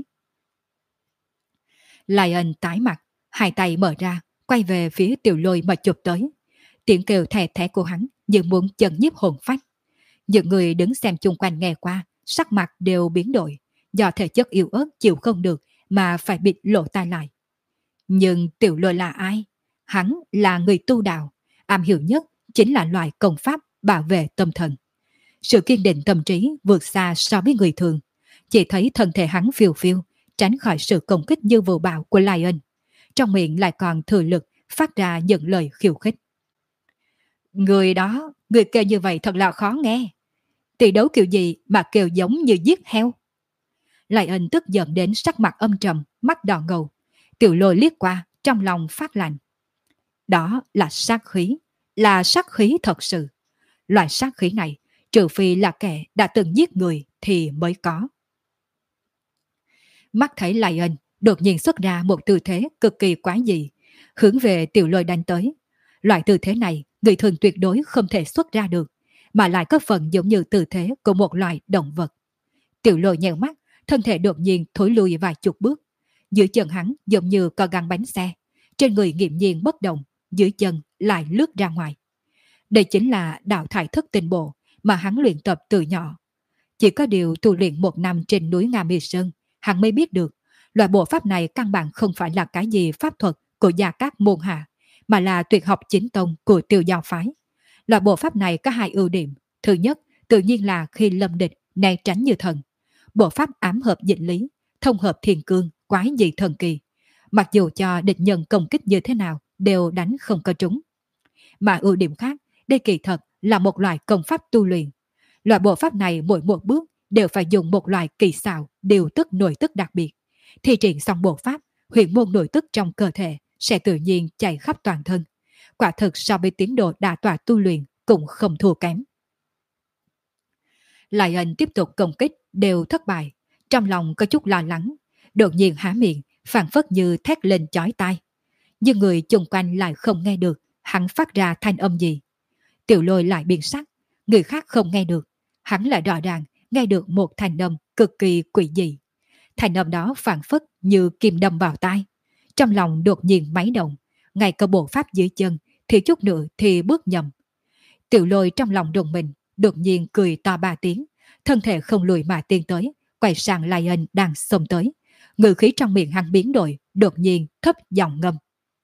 Lion tái mặt, hai tay mở ra, quay về phía Tiểu Lôi mà chụp tới. Tiếng kêu thè thé của hắn như muốn chấn nhiếp hồn phách. Những người đứng xem chung quanh nghe qua, sắc mặt đều biến đổi, do thể chất yếu ớt chịu không được mà phải bịt lỗ tai lại. Nhưng Tiểu Lôi là ai? Hắn là người tu đạo, am hiểu nhất chính là loại công pháp bảo vệ tâm thần. Sự kiên định tâm trí vượt xa so với người thường. Chỉ thấy thân thể hắn phiêu phiêu, tránh khỏi sự công kích như vô bạo của Lion. Trong miệng lại còn thừa lực phát ra những lời khiêu khích. Người đó, người kêu như vậy thật là khó nghe. Tỷ đấu kiểu gì mà kêu giống như giết heo. Lion tức giận đến sắc mặt âm trầm, mắt đỏ ngầu. Tiểu Lôi liếc qua, trong lòng phát lạnh. Đó là sát khí thật sự. Loại sát khí này, trừ phi là kẻ đã từng giết người thì mới có. Mắt thấy Lion đột nhiên xuất ra một tư thế cực kỳ quái dị, hướng về Tiểu Lôi đánh tới. Loại tư thế này, người thường tuyệt đối không thể xuất ra được, mà lại có phần giống như tư thế của một loài động vật. Tiểu Lôi nheo mắt, thân thể đột nhiên thối lùi vài chục bước. Dưới chân hắn giống như có găng bánh xe, trên người nghiễm nhiên bất động, dưới chân lại lướt ra ngoài. Đây chính là đạo thải thức tinh bộ mà hắn luyện tập từ nhỏ. Chỉ có điều tu luyện một năm trên núi Nga Mi Sơn, hắn mới biết được loại bộ pháp này căn bản không phải là cái gì pháp thuật của Gia Cát môn hạ, mà là tuyệt học chính tông của Tiêu Giao phái. Loại bộ pháp này có hai ưu điểm. Thứ nhất, tự nhiên là khi lâm địch né tránh như thần. Bộ pháp ám hợp dịch lý, thông hợp thiên cương, quái dị thần kỳ. Mặc dù cho địch nhân công kích như thế nào đều đánh không có trúng. Mà ưu điểm khác, đây kỳ thật là một loại công pháp tu luyện. Loại bộ pháp này mỗi một bước đều phải dùng một loại kỳ xảo điều tức nội tức đặc biệt. Thi triển xong bộ pháp, huyền môn nội tức trong cơ thể sẽ tự nhiên chạy khắp toàn thân. Quả thực so với tiến độ đả tọa tu luyện cũng không thua kém. Lion tiếp tục công kích đều thất bại. Trong lòng có chút lo lắng, đột nhiên há miệng, phảng phất như thét lên chói tai. Nhưng người chung quanh lại không nghe được hắn phát ra thanh âm gì. Tiểu Lôi lại biến sắc, người khác không nghe được, hắn lại rõ ràng nghe được một thanh âm cực kỳ quỷ dị. Thanh âm đó phảng phất như kim đâm vào tai. Trong lòng đột nhiên máy động, ngay cả bộ pháp dưới chân thì chút nữa thì bước nhầm. Tiểu Lôi trong lòng đùng mình, đột nhiên cười to ba tiếng, thân thể không lùi mà tiến tới, quay sang Lion đang xông tới. Ngữ khí trong miệng hắn biến đổi, đột nhiên thấp giọng ngâm.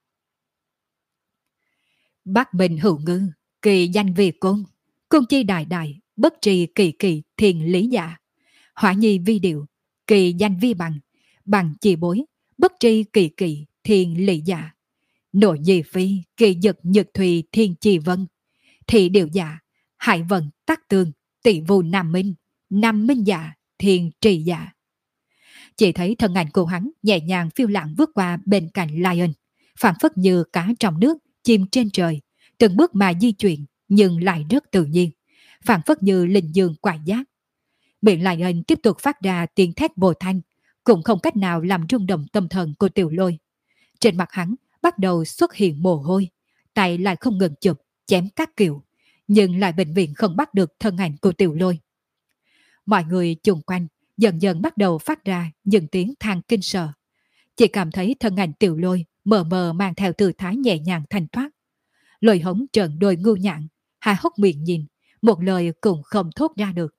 Bắc Bình hữu ngư, kỳ danh vì côn chi đại đại, bất trì kỳ kỳ thiền lý giả. Hỏa nhi vi điệu, kỳ danh vi bằng chi bối, bất tri kỳ kỳ thiền lý giả. Nội nhi phi, kỳ dực nhật thùy thiên chi vân. Thị điệu giả, hải vận tắc tương, tỷ vu nam minh giả, thiên trì giả. Chỉ thấy thân ảnh của hắn nhẹ nhàng phiêu lãng vượt qua bên cạnh Lion, phảng phất như cá trong nước, chim trên trời, từng bước mà di chuyển nhưng lại rất tự nhiên, phảng phất như linh dương quải giác. Miệng Lion tiếp tục phát ra tiếng thét bồ thanh, cũng không cách nào làm rung động tâm thần của Tiểu Lôi. Trên mặt hắn bắt đầu xuất hiện mồ hôi, tay lại không ngừng chụp, chém các kiểu, nhưng lại bệnh viện không bắt được thân ảnh của Tiểu Lôi. Mọi người chung quanh dần dần bắt đầu phát ra những tiếng than kinh sợ. Chỉ cảm thấy thân ảnh Tiểu Lôi mờ mờ mang theo tư thái nhẹ nhàng thanh thoát. Lôi Hống trợn đôi ngu nhạn, hai hốc miệng nhìn, một lời cũng không thốt ra được.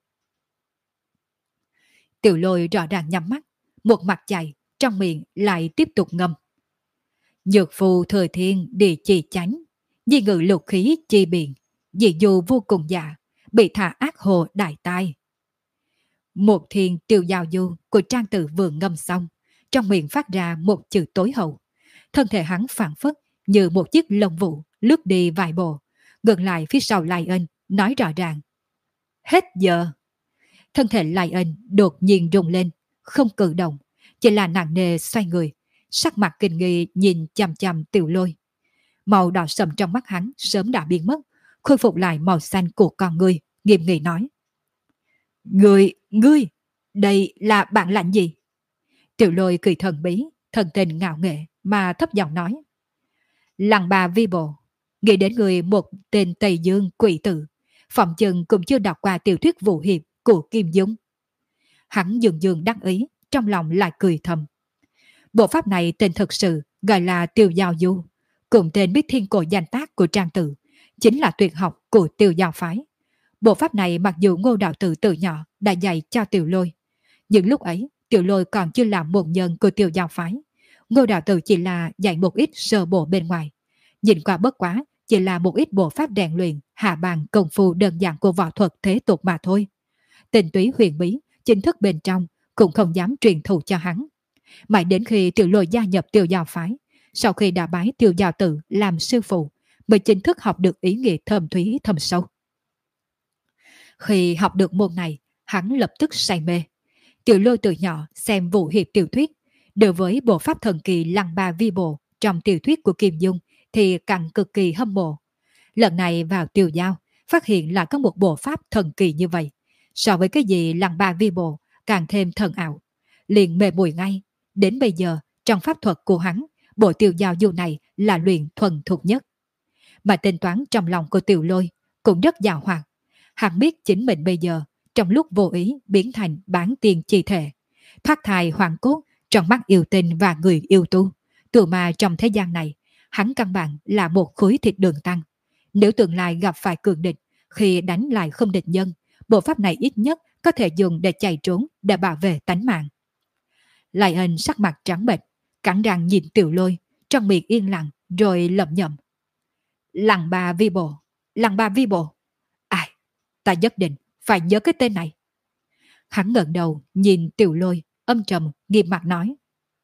Tiểu Lôi rõ ràng nhắm mắt, một mặt chạy, trong miệng lại tiếp tục ngâm. Nhược phù thời thiên địa chi chánh, di ngự lục khí chi biện, dị dù vô cùng dạ, bị thả ác hồ đại tai. Một thiên tiêu giao du của Trang Tử vừa ngâm xong, trong miệng phát ra một chữ tối hậu. Thân thể hắn phản phất như một chiếc lông vũ lướt đi vài bộ, ngược lại phía sau Lai Ân nói rõ ràng. Hết giờ. Thân thể Lai Ân đột nhiên rung lên, không cử động, chỉ là nặng nề xoay người, sắc mặt kinh nghi nhìn chằm chằm Tiểu Lôi. Màu đỏ sầm trong mắt hắn sớm đã biến mất, khôi phục lại màu xanh của con người, nghiêm nghị nói. Ngươi, đây là bản lãnh gì? Tiểu Lôi cười thần bí, thần tình ngạo nghệ mà thấp giọng nói. Lăng bà vi bộ, nghĩ đến người một tên Tây Dương quỷ tử, phòng chừng cũng chưa đọc qua tiểu thuyết vũ hiệp của Kim Dung. Hắn dường dường đắc ý, trong lòng lại cười thầm. Bộ pháp này tên thực sự gọi là Tiêu Giao Du, cùng tên biết thiên cổ danh tác của Trang Tử, chính là tuyệt học của Tiêu Giao phái. Bộ pháp này mặc dù Ngô Đạo Tử từ nhỏ đã dạy cho Tiểu Lôi, nhưng lúc ấy Tiểu Lôi còn chưa làm một nhân của Tiêu Giao phái. Ngô Đạo Tử chỉ là dạy một ít sơ bộ bên ngoài, nhìn qua bất quá chỉ là một ít bộ pháp rèn luyện hạ bàn công phu đơn giản của võ thuật thế tục mà thôi. Tình túy huyền bí chính thức bên trong cũng không dám truyền thụ cho hắn. Mãi đến khi Tiểu Lôi gia nhập Tiêu Giao phái, sau khi đã bái Tiêu Giao Tử làm sư phụ, mới chính thức học được ý nghĩa thâm thúy thâm sâu. Khi học được môn này, hắn lập tức say mê. Tiểu Lôi từ nhỏ xem vũ hiệp tiểu thuyết, đối với bộ pháp thần kỳ lăng ba vi bộ trong tiểu thuyết của Kim Dung thì càng cực kỳ hâm mộ. Lần này vào Tiêu Giao, phát hiện là có một bộ pháp thần kỳ như vậy. So với cái gì lăng ba vi bộ, càng thêm thần ảo. Liền mê muội ngay. Đến bây giờ, trong pháp thuật của hắn, bộ Tiêu Giao Du này là luyện thuần thục nhất. Mà tính toán trong lòng của Tiểu Lôi cũng rất giàu hoạt. Hắn biết chính mình bây giờ, trong lúc vô ý biến thành bán tiền chi thể, thoát thai hoàng cốt trong mắt yêu tinh và người yêu tu. Từ mà trong thế gian này, hắn căn bản là một khối thịt đường tăng. Nếu tương lai gặp phải cường địch, khi đánh lại không địch nhân, bộ pháp này ít nhất có thể dùng để chạy trốn, để bảo vệ tánh mạng. Lại Ân sắc mặt trắng bệch, cắn răng nhìn Tiểu Lôi, trong miệng yên lặng rồi lẩm nhẩm. Lăng ba vi bộ, lăng ba vi bộ. Ai, ta nhất định phải nhớ cái tên này. Hắn ngẩng đầu nhìn Tiểu Lôi, âm trầm nghiêm mặt nói.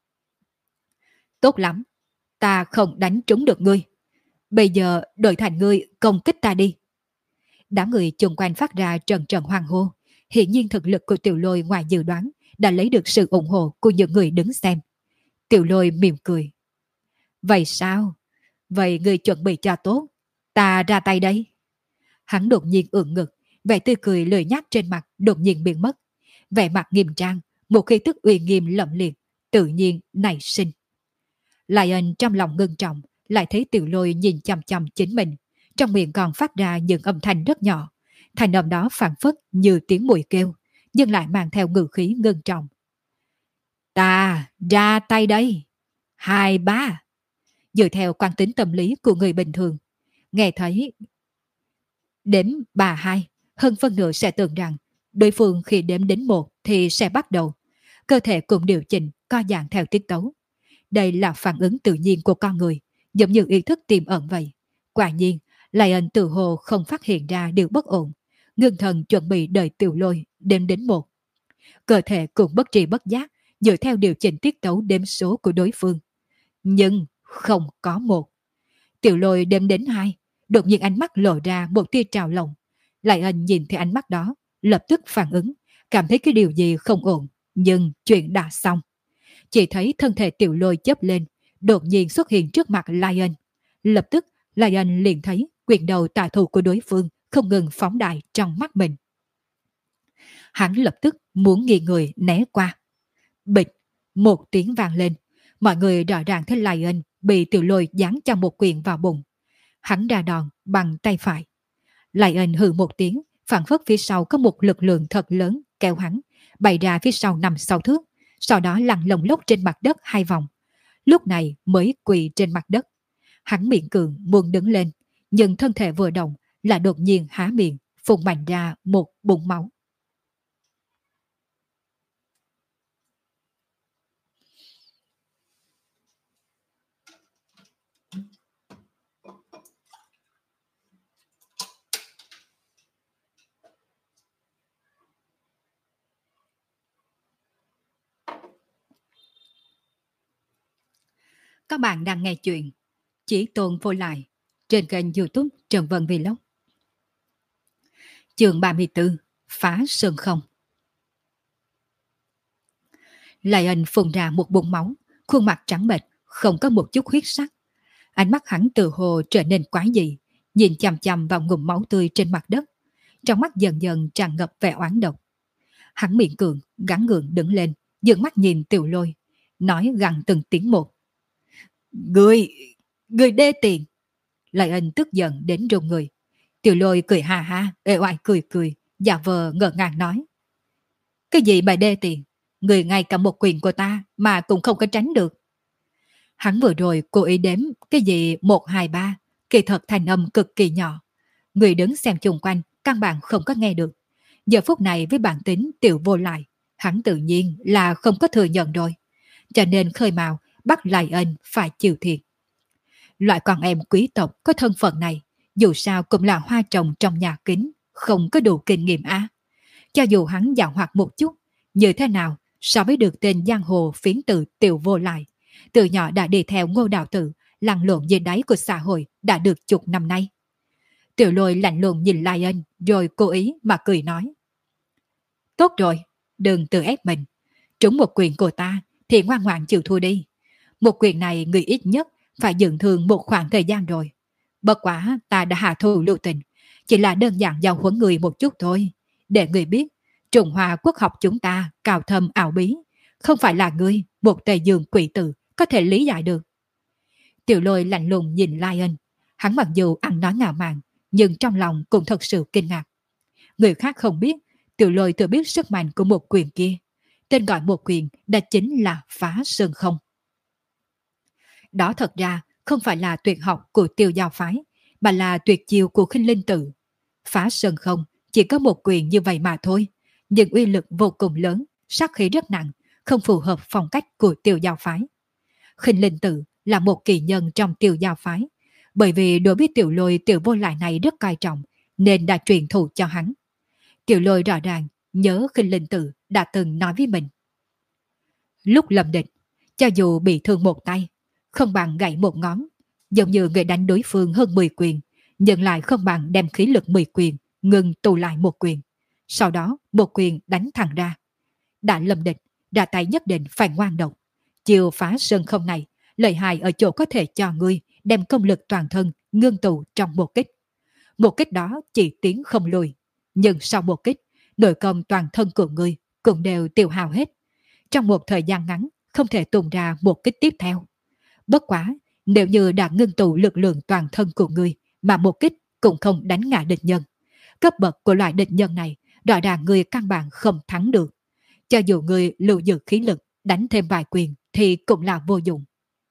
Tốt lắm, ta không đánh trúng được ngươi. Bây giờ đổi thành ngươi công kích ta đi. Đám người chung quanh phát ra trần trần hoang hô. Hiện nhiên thực lực của Tiểu Lôi ngoài dự đoán đã lấy được sự ủng hộ của những người đứng xem. Tiểu Lôi mỉm cười. Vậy sao? Vậy ngươi chuẩn bị cho tốt. Ta ra tay đây. Hắn đột nhiên ưỡn ngực, vẻ tươi cười lười nhác trên mặt đột nhiên biến mất. Vẻ mặt nghiêm trang, một khí tức uy nghiêm lẫm liệt, tự nhiên nảy sinh. Lại Ân trong lòng ngưng trọng, lại thấy Tiểu Lôi nhìn chằm chằm chính mình, trong miệng còn phát ra những âm thanh rất nhỏ. Thành âm đó phảng phất như tiếng muỗi kêu, nhưng lại mang theo ngữ khí ngưng trọng. Ta ra tay đây. 2, 3. Dựa theo quan tính tâm lý của người bình thường, nghe thấy đếm 3, 2, hơn phân nửa sẽ tưởng rằng đối phương khi đếm đến 1 thì sẽ bắt đầu. Cơ thể cũng điều chỉnh, co giãn theo tiết tấu. Đây là phản ứng tự nhiên của con người, giống như ý thức tiềm ẩn vậy. Quả nhiên, Lai Ân tự hồ không phát hiện ra điều bất ổn, ngưng thần chuẩn bị đợi Tiểu Lôi đếm đến 1. Cơ thể cũng bất tri bất giác, dựa theo điều chỉnh tiết tấu đếm số của đối phương. Nhưng không có 1. Tiểu Lôi đếm đến 2, đột nhiên ánh mắt lộ ra một tia trào lòng. Lai Ân nhìn thấy ánh mắt đó, lập tức phản ứng, cảm thấy cái điều gì không ổn, nhưng chuyện đã xong. Chỉ thấy thân thể Tiểu Lôi chớp lên, đột nhiên xuất hiện trước mặt Lai Ân. Lập tức, Lai Ân liền thấy quyền đầu tà thủ của đối phương không ngừng phóng đại trong mắt mình. Hắn lập tức muốn nghiêng người né qua. Bịch, một tiếng vang lên, mọi người rõ ràng thấy Lai Ân bị Tiểu Lôi giáng cho một quyền vào bụng. Hắn ra đòn bằng tay phải. Lại ên hừ một tiếng, phản phất phía sau có một lực lượng thật lớn kéo hắn, bay ra phía sau 5-6 thước, sau đó lăn lồng lốc trên mặt đất 2 vòng. Lúc này mới quỳ trên mặt đất. Hắn miệng cường muốn đứng lên, nhưng thân thể vừa động là đột nhiên há miệng, phun mạnh ra một bụng máu. Các bạn đang nghe chuyện Chỉ Tôn Vô Lại trên kênh YouTube Trần Vân Vlog. Chương 34: Phá Sơn Không. Lại Ân phun ra một bụng máu, khuôn mặt trắng bệch, không có một chút huyết sắc. Ánh mắt hắn từ hồ trở nên quái dị, nhìn chằm chằm vào ngụm máu tươi trên mặt đất. Trong mắt dần dần tràn ngập vẻ oán độc. Hắn miệng cường, gắng gượng đứng lên, dường mắt nhìn Tiểu Lôi, nói gằn từng tiếng một. Người đê tiện. Lại Ân tức giận đến run người. Tiểu Lôi cười ha ha, ê oai cười, giả vờ ngỡ ngàng nói. Cái gì mà đê tiện? Người ngay cả một quyền của ta mà cũng không có tránh được. Hắn vừa rồi cố ý đếm cái gì 1, 2, 3, kỳ thật thành âm cực kỳ nhỏ. Người đứng xem chung quanh, căn bản không có nghe được. Giờ phút này với bản tính Tiểu Vô Lại, hắn tự nhiên là không có thừa nhận rồi. Cho nên khơi mào bắt Lại Ân phải chịu thiệt. Loại con em quý tộc có thân phận này, dù sao cũng là hoa trồng trong nhà kính, không có đủ kinh nghiệm á. Cho dù hắn dạo hoạt một chút, như thế nào so với được tên giang hồ phiến từ Tiểu Vô Lại, từ nhỏ đã đi theo Ngô Đạo Tử, lăn lộn dưới đáy của xã hội đã được chục năm nay. Tiểu Lôi lạnh lùng nhìn Lai Ân, rồi cố ý mà cười nói. Tốt rồi, đừng tự ép mình. Trúng một quyền của ta thì ngoan ngoãn chịu thua đi. Một quyền này người ít nhất phải dưỡng thương một khoảng thời gian rồi. Bất quá ta đã hạ thủ lưu tình, chỉ là đơn giản giao huấn người một chút thôi, để người biết Trung Hoa quốc học chúng ta cao thâm ảo bí, không phải là ngươi, một Tây Dương quỷ tử, có thể lý giải được. Tiểu Lôi lạnh lùng nhìn Lai Ân, hắn mặc dù ăn nói ngạo mạn, nhưng trong lòng cũng thật sự kinh ngạc. Người khác không biết, Tiểu Lôi thừa biết sức mạnh của một quyền kia. Tên gọi một quyền đã chính là Phá Sơn Không. Đó thật ra không phải là tuyệt học của Tiêu Giao phái, mà là tuyệt chiêu của Khinh Linh Tự. Phá Sơn Không chỉ có một quyền như vậy mà thôi, nhưng uy lực vô cùng lớn, sát khí rất nặng, không phù hợp phong cách của Tiêu Giao phái. Khinh Linh Tự là một kỳ nhân trong Tiêu Giao phái, bởi vì đối với Tiểu Lôi Tiểu Vô Lại này rất coi trọng, nên đã truyền thụ cho hắn. Tiểu Lôi rõ ràng nhớ Khinh Linh Tự đã từng nói với mình. Lúc lâm địch, cho dù bị thương một tay, không bằng gãy một ngón, giống như người đánh đối phương hơn 10 quyền, nhưng lại không bằng đem khí lực 10 quyền, ngừng tụ lại một quyền. Sau đó một quyền đánh thẳng ra. Đã lâm địch, ra tay nhất định phải ngoan độc. Chiều Phá Sơn Không này, lợi hại ở chỗ có thể cho ngươi đem công lực toàn thân ngưng tụ trong một kích. Một kích đó chỉ tiến không lùi, nhưng sau một kích, nội công toàn thân của ngươi cũng đều tiêu hao hết. Trong một thời gian ngắn, không thể tung ra một kích tiếp theo. Bất quá, nếu như đã ngưng tụ lực lượng toàn thân của ngươi mà một kích cũng không đánh ngã địch nhân. Cấp bậc của loại địch nhân này rõ ràng ngươi căn bản không thắng được. Cho dù ngươi lưu giữ khí lực đánh thêm vài quyền thì cũng là vô dụng.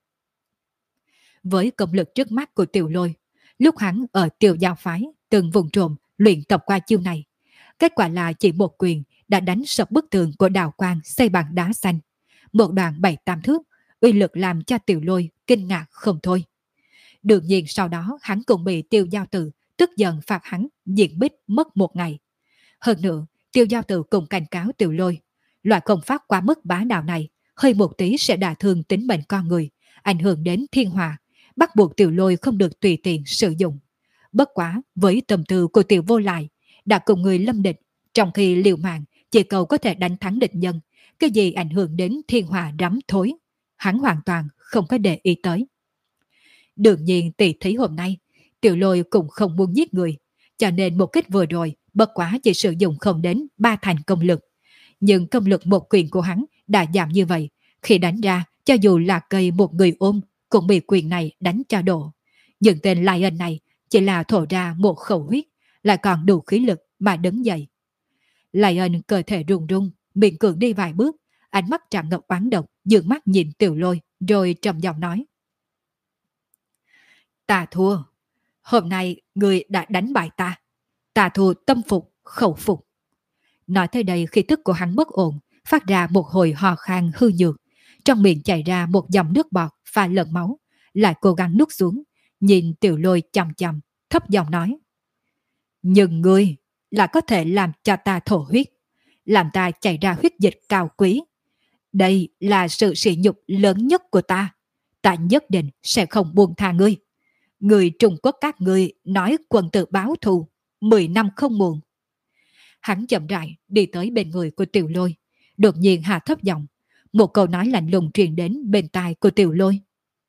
Với công lực trước mắt của Tiểu Lôi, lúc hắn ở Tiểu Giao phái từng vùng trộm luyện tập qua chiêu này, kết quả là chỉ một quyền đã đánh sập bức tường của đào quang xây bằng đá xanh, một đoạn 7-8 thước, uy lực làm cho Tiểu Lôi kinh ngạc không thôi. Đương nhiên sau đó hắn cũng bị Tiêu Giao Tử tức giận phạt hắn diện bích mất 1 ngày. Hơn nữa, Tiêu Giao Tử cùng cảnh cáo Tiểu Lôi, loại công pháp quá mức bá đạo này hơi một tí sẽ đả thương tính mệnh con người, ảnh hưởng đến thiên hòa, bắt buộc Tiểu Lôi không được tùy tiện sử dụng. Bất quá với tâm tư của Tiểu Vô Lại, đã cùng người lâm địch, trong khi liều mạng chỉ cầu có thể đánh thắng địch nhân, cái gì ảnh hưởng đến thiên hòa rắm thối, hắn hoàn toàn không có để ý tới. Đương nhiên tỷ thí hôm nay, Tiểu Lôi cũng không muốn giết người, cho nên một kích vừa rồi bất quá chỉ sử dụng không đến 3 thành công lực. Nhưng công lực một quyền của hắn đã giảm như vậy, khi đánh ra cho dù là cây một người ôm cũng bị quyền này đánh cho đổ. Nhưng tên Lion này chỉ là thổ ra một khẩu huyết, lại còn đủ khí lực mà đứng dậy. Lion cơ thể run run, miệng cường đi vài bước, ánh mắt tràn ngập oán độc, dương mắt nhìn Tiểu Lôi, rồi trầm giọng nói: Ta thua. Hôm nay người đã đánh bại ta. Ta thua tâm phục, khẩu phục. Nói tới đây, khí tức của hắn bất ổn, phát ra một hồi hò khan hư nhược. Trong miệng chảy ra một dòng nước bọt pha lẫn máu, lại cố gắng nuốt xuống, nhìn Tiểu Lôi chằm chằm, thấp giọng nói: Nhưng ngươi là có thể làm cho ta thổ huyết, làm ta chảy ra huyết dịch cao quý. Đây là sự sỉ nhục lớn nhất của ta. Ta nhất định sẽ không buông tha ngươi. Người Trung Quốc các ngươi nói quân tử báo thù, 10 năm không muộn. Hắn chậm rãi đi tới bên người của Tiểu Lôi, đột nhiên hạ thấp giọng, một câu nói lạnh lùng truyền đến bên tai của Tiểu Lôi.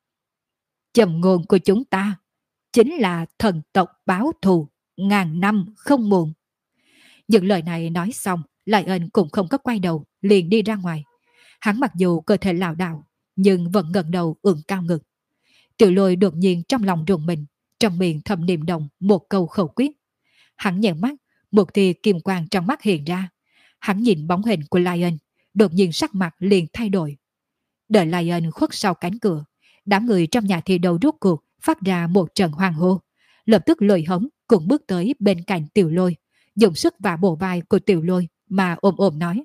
Châm ngôn của chúng ta chính là thần tộc báo thù, ngàn năm không muộn. Những lời này nói xong, Lại Ân cũng không có quay đầu, liền đi ra ngoài. Hắn mặc dù cơ thể lảo đảo, nhưng vẫn ngẩng đầu ưỡn cao ngực. Tiểu Lôi đột nhiên trong lòng rùng mình, trong miệng thầm niệm động một câu khẩu quyết. Hắn nhợn mắt, một tia kim quang trong mắt hiện ra. Hắn nhìn bóng hình của Lion, đột nhiên sắc mặt liền thay đổi. Đợi Lion khuất sau cánh cửa, đám người trong nhà thi đấu rút cuộc phát ra một trận hoang hô. Lập tức Lôi Hống cũng bước tới bên cạnh Tiểu Lôi, dùng sức vả bổ vai của Tiểu Lôi mà ôm ôm nói: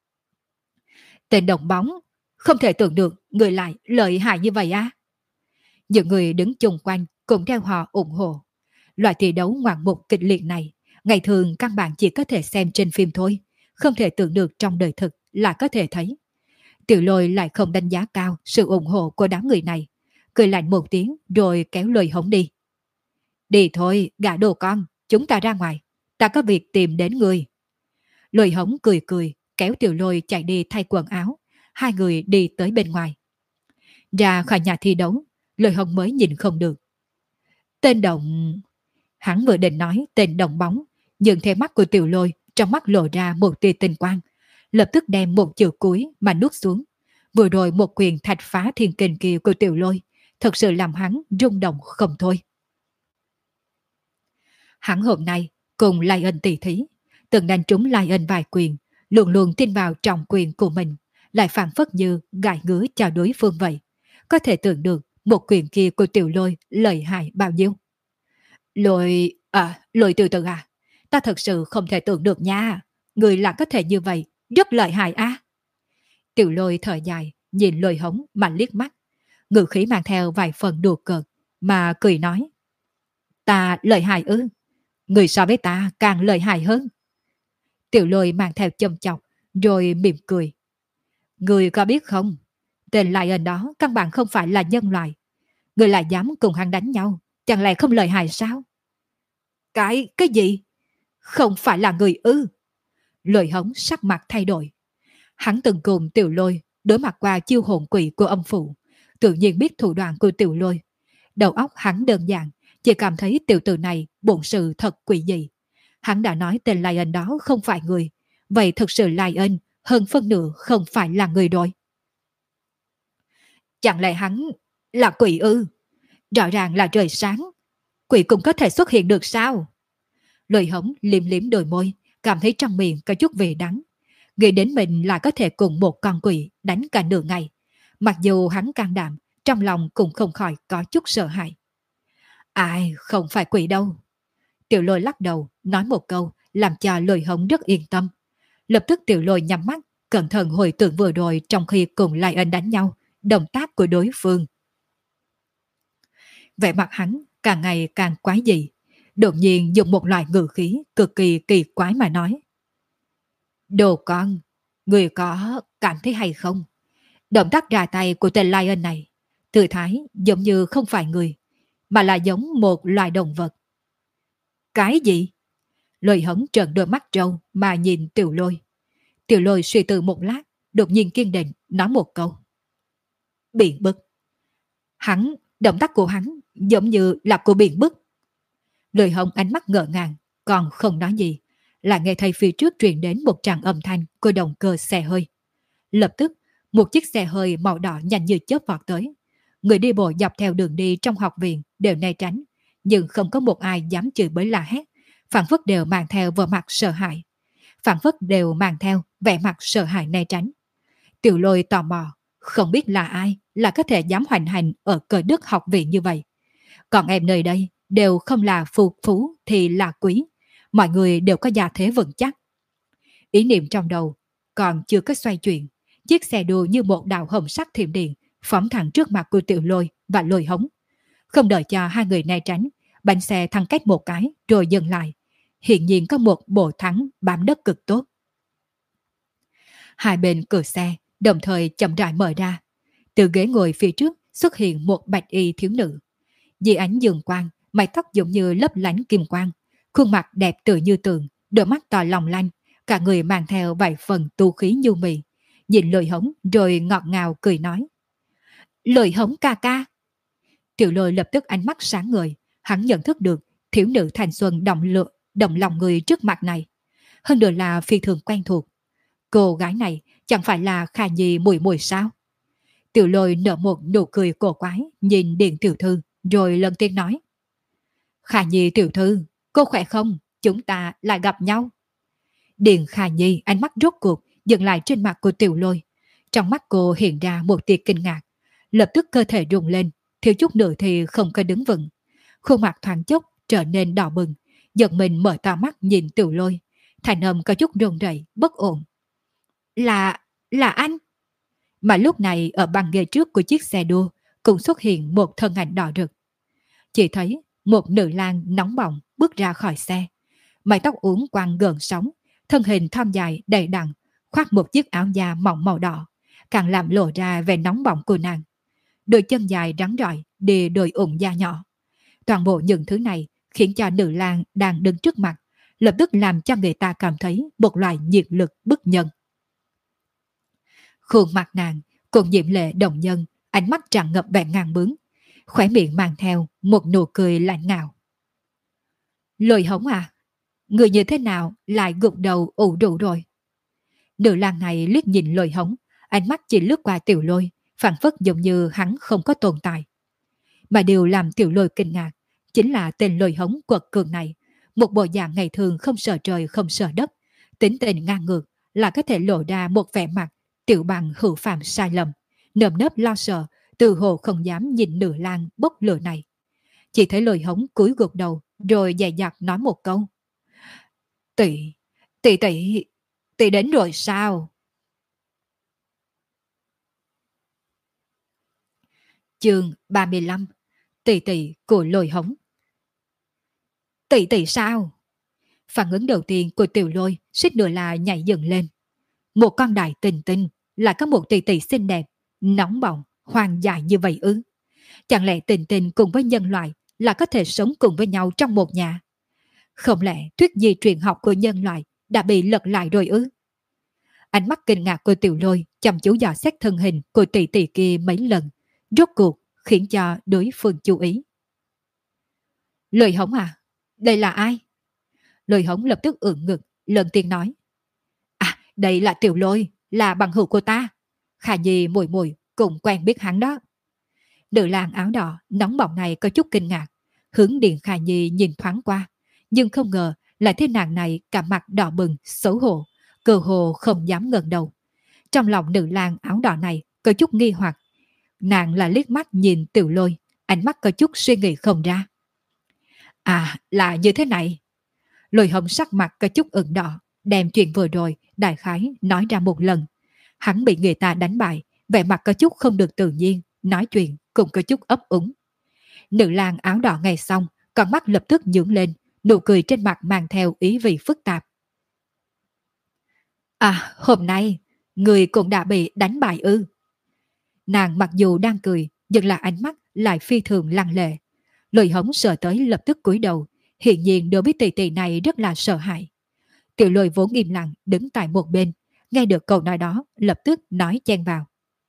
Tên đồng bóng, không thể tưởng được người lại lợi hại như vậy á. Những người đứng chung quanh cũng theo họ ủng hộ. Loại thi đấu ngoạn mục kịch liệt này, ngày thường căn bản chỉ có thể xem trên phim thôi, không thể tưởng được trong đời thực là có thể thấy. Tiểu Lôi lại không đánh giá cao sự ủng hộ của đám người này, cười lạnh một tiếng rồi kéo Lôi Hống đi. Đi thôi, gã đồ con, chúng ta ra ngoài, ta có việc tìm đến người. Lôi Hống cười cười, kéo Tiểu Lôi chạy đi thay quần áo, hai người đi tới bên ngoài. Ra khỏi nhà thi đấu, Lôi Hống mới nhìn không được. Tên đồng... Hắn vừa định nói tên đồng bóng, nhưng theo mắt của Tiểu Lôi, trong mắt lộ ra một tia tinh quang, lập tức đem một chữ cuối mà nuốt xuống. Vừa rồi một quyền thạch phá thiên kình kia của Tiểu Lôi, thật sự làm hắn rung động không thôi. Hắn hôm nay cùng Lion tỷ thí, từng đánh trúng Lion vài quyền, luôn luôn tin vào trọng quyền của mình, lại phản phất như gãi ngứa cho đối phương vậy. Có thể tưởng được một quyền kia của Tiểu Lôi lợi hại bao nhiêu. Lôi từ từ à, ta thật sự không thể tưởng được nha, người là có thể như vậy, rất lợi hại á. Tiểu Lôi thở dài, nhìn Lôi Hống mà liếc mắt, ngữ khí mang theo vài phần đùa cợt, mà cười nói: Ta lợi hại ư? Người so với ta càng lợi hại hơn. Tiểu Lôi mang theo châm chọc, rồi mỉm cười. Người có biết không, tên Lion đó căn bản không phải là nhân loại. Người lại dám cùng hắn đánh nhau, chẳng lẽ không lợi hại sao? Cái gì? Không phải là người ư? Lôi Hống sắc mặt thay đổi. Hắn từng cùng Tiểu Lôi đối mặt qua chiêu hồn quỷ của âm phụ, tự nhiên biết thủ đoạn của Tiểu Lôi. Đầu óc hắn đơn giản, chỉ cảm thấy tiểu tử này bổn sự thật quỷ dị. Hắn đã nói tên Lion đó không phải người, vậy thực sự Lion hơn phân nửa không phải là người rồi. Chẳng lẽ hắn là quỷ ư? Rõ ràng là trời sáng, quỷ cũng có thể xuất hiện được sao? Lôi Hống liếm liếm đôi môi, cảm thấy trong miệng có chút vị đắng. Nghĩ đến mình là có thể cùng một con quỷ đánh cả nửa ngày. Mặc dù hắn can đảm, trong lòng cũng không khỏi có chút sợ hãi. Ai, không phải quỷ đâu. Tiểu Lôi lắc đầu, nói một câu, làm cho Lôi Hống rất yên tâm. Lập tức Tiểu Lôi nhắm mắt, cẩn thận hồi tưởng vừa rồi trong khi cùng Lion đánh nhau, động tác của đối phương. Vẻ mặt hắn càng ngày càng quái dị, đột nhiên dùng một loại ngữ khí cực kỳ kỳ quái mà nói: Đồ con, người có cảm thấy hay không? Động tác ra tay của tên Lion này, tự thái giống như không phải người, mà là giống một loài động vật. Cái gì? Lôi Hống trợn đôi mắt trâu mà nhìn Tiểu Lôi. Tiểu Lôi suy tư một lát, đột nhiên kiên định nói một câu: Biển bức. Động tác của hắn giống như là của biển bức. Lôi Hống ánh mắt ngỡ ngàng, còn không nói gì, lại nghe thấy phía trước truyền đến một tràng âm thanh của động cơ xe hơi. Lập tức, một chiếc xe hơi màu đỏ nhanh như chớp vọt tới. Người đi bộ dọc theo đường đi trong học viện đều né tránh, nhưng không có một ai dám chửi bới la hét, phản phất đều mang theo vẻ mặt sợ hãi. Phản phất đều mang theo vẻ mặt sợ hãi né tránh. Tiểu Lôi tò mò, không biết là ai là có thể dám hoành hành ở cờ đức học viện như vậy. Còn em nơi đây đều không là phù phú thì là quý, mọi người đều có gia thế vững chắc. Ý niệm trong đầu còn chưa có xoay chuyển, chiếc xe đua như một đạo hồng sắc thiểm điện phóng thẳng trước mặt của Tiểu Lôi và Lôi Hống. Không đợi cho hai người né tránh, bánh xe thăng cách một cái rồi dừng lại. Hiện nhiên có một bộ thắng bám đất cực tốt. Hai bên cửa xe đồng thời chậm rãi mở ra. Từ ghế ngồi phía trước xuất hiện một bạch y thiếu nữ. Dưới ánh dương quang, mái tóc giống như lấp lánh kim quang, khuôn mặt đẹp tựa như tường, đôi mắt to lòng lanh, cả người mang theo vài phần tu khí nhu mì. Nhìn Lôi Hống rồi ngọt ngào cười nói: Lôi Hống ca ca. Tiểu Lôi lập tức ánh mắt sáng ngời, hắn nhận thức được thiếu nữ thanh xuân động lòng người trước mặt này. Hơn nữa là phi thường quen thuộc. Cô gái này chẳng phải là Khả Nhi mùi mùi sao? Tiểu Lôi nở một nụ cười cổ quái nhìn Điện tiểu thư rồi lần tiếng nói: Khả Nhi tiểu thư, cô khỏe không? Chúng ta lại gặp nhau. Điện Khả Nhi ánh mắt rốt cuộc dừng lại trên mặt của Tiểu Lôi. Trong mắt cô hiện ra một tia kinh ngạc, lập tức cơ thể rung lên, thiếu chút nữa thì không có đứng vững. Khuôn mặt thoáng chốc trở nên đỏ bừng, giật mình mở to mắt nhìn Tiểu Lôi, thành âm có chút run rẩy, bất ổn. Là anh. Mà lúc này ở băng ghế trước của chiếc xe đua cũng xuất hiện một thân ảnh đỏ rực. Chỉ thấy một nữ lang nóng bỏng bước ra khỏi xe, mái tóc uốn quăng gợn sóng, thân hình thon dài đầy đặn, khoác một chiếc áo da mỏng màu đỏ, càng làm lộ ra vẻ nóng bỏng của nàng. Đôi chân dài rắn rỏi đi đôi ủng da nhỏ. Toàn bộ những thứ này khiến cho nữ lang đang đứng trước mặt lập tức làm cho người ta cảm thấy một loại nhiệt lực bức nhân. Khuôn mặt nàng cùng diễm lệ động nhân, ánh mắt tràn ngập vẻ ngang bướng, khóe miệng mang theo một nụ cười lạnh ngạo. Lôi Hống à, người như thế nào lại gục đầu ủ rũ rồi? Nữ lang này liếc nhìn Lôi Hống, ánh mắt chỉ lướt qua Tiểu Lôi, phản phất giống như hắn không có tồn tại. Mà điều làm Tiểu Lôi kinh ngạc chính là tên Lôi Hống quật cường này, một bộ dạng ngày thường không sợ trời không sợ đất, tính tình ngang ngược, là có thể lộ ra một vẻ mặt tiểu bằng hữu phạm sai lầm, nơm nớp lo sợ, từ hồ không dám nhìn nữ lang bốc lửa này. Chỉ thấy Lôi Hống cúi gục đầu rồi dè dặt nói một câu: tỷ tỷ tỷ tỷ đến rồi sao? Chương 35. Tỷ tỷ của Lôi Hống. Tỷ tỷ sao? Phản ứng đầu tiên của Tiểu Lôi suýt nữa là nhảy dựng lên. Một con đại tình tinh lại có một tỷ tỷ xinh đẹp, nóng bỏng, hoang dại như vậy ư? Chẳng lẽ tình tình cùng với nhân loại là có thể sống cùng với nhau trong một nhà? Không lẽ thuyết di truyền học của nhân loại đã bị lật lại rồi ư? Ánh mắt kinh ngạc của Tiểu Lôi chăm chú dò xét thân hình của tỷ tỷ kia mấy lần, rốt cuộc khiến cho đối phương chú ý. Lôi Hống à, đây là ai? Lôi Hống lập tức ưỡn ngực, lần tiếng nói: À, đây là Tiểu Lôi, là bằng hữu của ta. Khả Nhi mùi mùi cũng quen biết hắn đó. Nữ lang áo đỏ nóng bỏng này có chút kinh ngạc, hướng Điện Khả Nhi nhìn thoáng qua, nhưng không ngờ lại thấy nàng này cả mặt đỏ bừng, xấu hổ, cơ hồ không dám ngẩng đầu. Trong lòng nữ lang áo đỏ này có chút nghi hoặc, nàng là liếc mắt nhìn Tiểu Lôi, ánh mắt có chút suy nghĩ không ra. À, là như thế này. Lôi Hồng sắc mặt có chút ửng đỏ, đem chuyện vừa rồi đại khái nói ra một lần. Hắn bị người ta đánh bại, vẻ mặt có chút không được tự nhiên, nói chuyện cũng có chút ấp úng. Nữ lang áo đỏ nghe xong, con mắt lập tức nhướng lên, nụ cười trên mặt mang theo ý vị phức tạp. À, hôm nay người cũng đã bị đánh bại ư? Nàng mặc dù đang cười, nhưng là ánh mắt lại phi thường lăng lệ. Lôi Hống sợ tới lập tức cúi đầu, hiện nhiên đối với tỷ tỷ này rất là sợ hãi. Tiểu Lôi vốn im lặng đứng tại một bên, nghe được câu nói đó lập tức nói chen vào: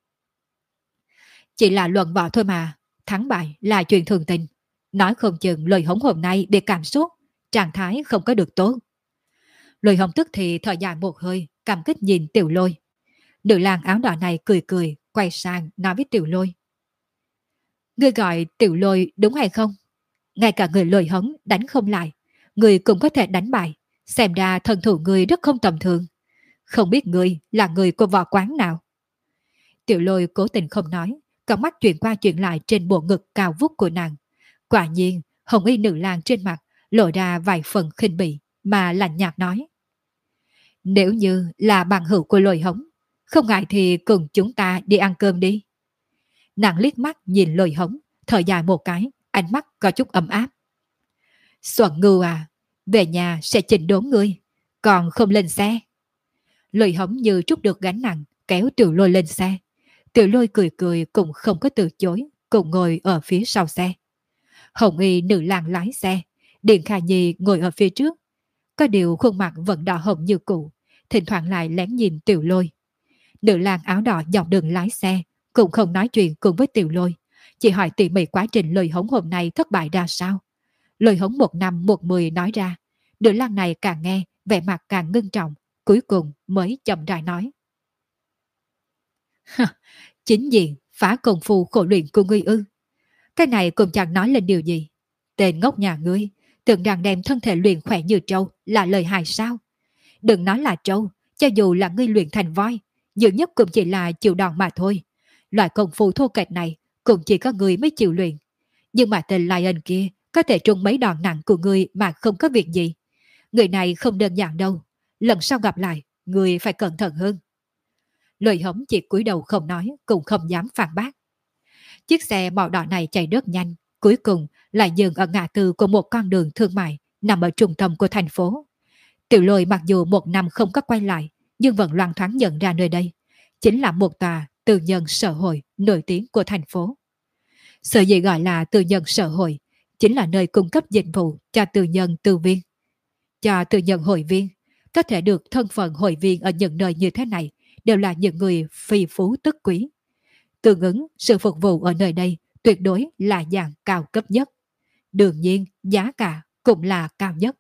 Chỉ là luận võ thôi mà, thắng bại là chuyện thường tình. Nói không chừng Lôi Hống hôm nay bị cảm xúc, trạng thái không có được tốt. Lôi Hống tức thì thở dài một hơi, cảm kích nhìn Tiểu Lôi. Nữ lang áo đỏ này cười cười, quay sang nói với Tiểu Lôi: Ngươi gọi Tiểu Lôi đúng hay không? Ngay cả người lôi hống đánh không lại, ngươi cũng có thể đánh bại. Xem ra thân thủ ngươi rất không tầm thường. Không biết ngươi là người của võ quán nào? Tiểu Lôi cố tình không nói, con mắt chuyển qua chuyển lại trên bộ ngực cao vút của nàng. Quả nhiên, hồng y nữ lang trên mặt lộ ra vài phần khinh bỉ, mà lạnh nhạt nói: nếu như là bằng hữu của lôi hống, không ngại thì cùng chúng ta đi ăn cơm đi. Nàng liếc mắt nhìn lôi hống, thở dài một cái, ánh mắt có chút ấm áp. Xuân Ngưu à, về nhà sẽ chỉnh đốn ngươi, còn không lên xe. Lôi hống như trút được gánh nặng, kéo Tiểu Lôi lên xe. Tiểu Lôi cười cười cũng không có từ chối, cùng ngồi ở phía sau xe. Hồng y nữ lang lái xe, Điện Khả Nhi ngồi ở phía trước. Có điều khuôn mặt vẫn đỏ hồng như cũ, thỉnh thoảng lại lén nhìn Tiểu Lôi. Nữ lang áo đỏ dọc đường lái xe, cũng không nói chuyện cùng với Tiểu Lôi, chỉ hỏi tỉ mỉ quá trình lôi hống hôm nay thất bại ra sao. Lôi hống 1 năm 1 10 nói ra, nữ lang này càng nghe, vẻ mặt càng ngưng trọng, cuối cùng mới chậm rãi nói. Chính diện, phá công phu khổ luyện của ngươi ư. Cái này cũng chẳng nói lên điều gì. Tên ngốc nhà ngươi, tưởng rằng đem thân thể luyện khỏe như trâu là lời hài sao. Đừng nói là trâu, cho dù là ngươi luyện thành voi, nhiều nhất cũng chỉ là chịu đòn mà thôi. Loại công phu thô kệch này cũng chỉ có ngươi mới chịu luyện. Nhưng mà tên Lion kia có thể trúng mấy đòn nặng của ngươi mà không có việc gì. Người này không đơn giản đâu. Lần sau gặp lại, ngươi phải cẩn thận hơn. Lời hống chỉ cúi đầu không nói, cũng không dám phản bác. Chiếc xe màu đỏ này chạy rất nhanh, cuối cùng lại dừng ở ngã tư của một con đường thương mại nằm ở trung tâm của thành phố. Tiểu Lôi mặc dù 1 năm không có quay lại, nhưng vẫn loang thoáng nhận ra nơi đây chính là một tòa tư nhân sở hội nổi tiếng của thành phố. Sở dĩ gọi là tư nhân sở hội chính là nơi cung cấp dịch vụ cho tư nhân tư viên. Cho tư nhân hội viên, có thể được thân phận hội viên ở những nơi như thế này đều là những người phi phú tức quý. Tương ứng, sự phục vụ ở nơi đây tuyệt đối là dạng cao cấp nhất. Đương nhiên, giá cả cũng là cao nhất.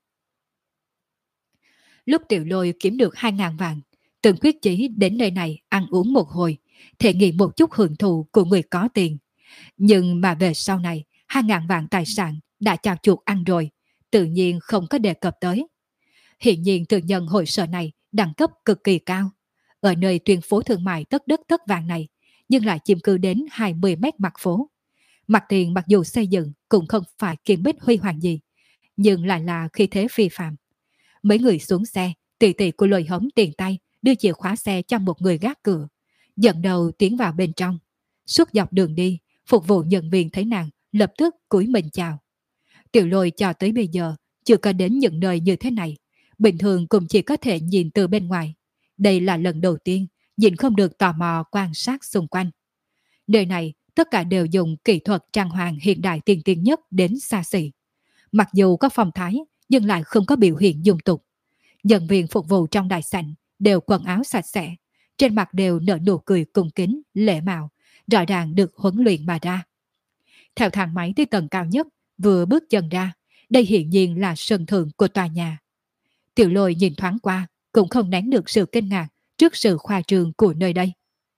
Lúc Tiểu Lôi kiếm được 2.000 vạn, từng quyết chí đến nơi này ăn uống một hồi, thể nghiệm một chút hưởng thụ của người có tiền. Nhưng mà về sau này, 2.000 vạn tài sản đã chào chuột ăn rồi, tự nhiên không có đề cập tới. Hiện nhiên tư nhân hội sở này đẳng cấp cực kỳ cao. Ở nơi tuyến phố thương mại tất đất tất vàng này, nhưng lại chiếm cư đến 20 mét mặt phố. Mặt tiền mặc dù xây dựng cũng không phải kiên bích huy hoàng gì, nhưng lại là khí thế phi phạm. Mấy người xuống xe, tỷ tỷ của Lôi hống tiền tay đưa chìa khóa xe cho một người gác cửa, dẫn đầu tiến vào bên trong. Suốt dọc đường đi, phục vụ nhân viên thấy nàng lập tức cúi mình chào. Tiểu Lôi cho tới bây giờ chưa có đến những nơi như thế này, bình thường cũng chỉ có thể nhìn từ bên ngoài. Đây là lần đầu tiên nhìn không được tò mò quan sát xung quanh. Nơi này tất cả đều dùng kỹ thuật trang hoàng hiện đại tiên tiến nhất đến xa xỉ. Mặc dù có phong thái nhưng lại không có biểu hiện dung tục. Nhân viên phục vụ trong đại sảnh đều quần áo sạch sẽ, trên mặt đều nở nụ cười cung kính, lễ mạo, rõ ràng được huấn luyện mà ra. Theo thang máy tới tầng cao nhất, vừa bước chân ra, đây hiển nhiên là sân thượng của tòa nhà. Tiểu Lôi nhìn thoáng qua, cũng không nén được sự kinh ngạc trước sự khoa trương của nơi đây.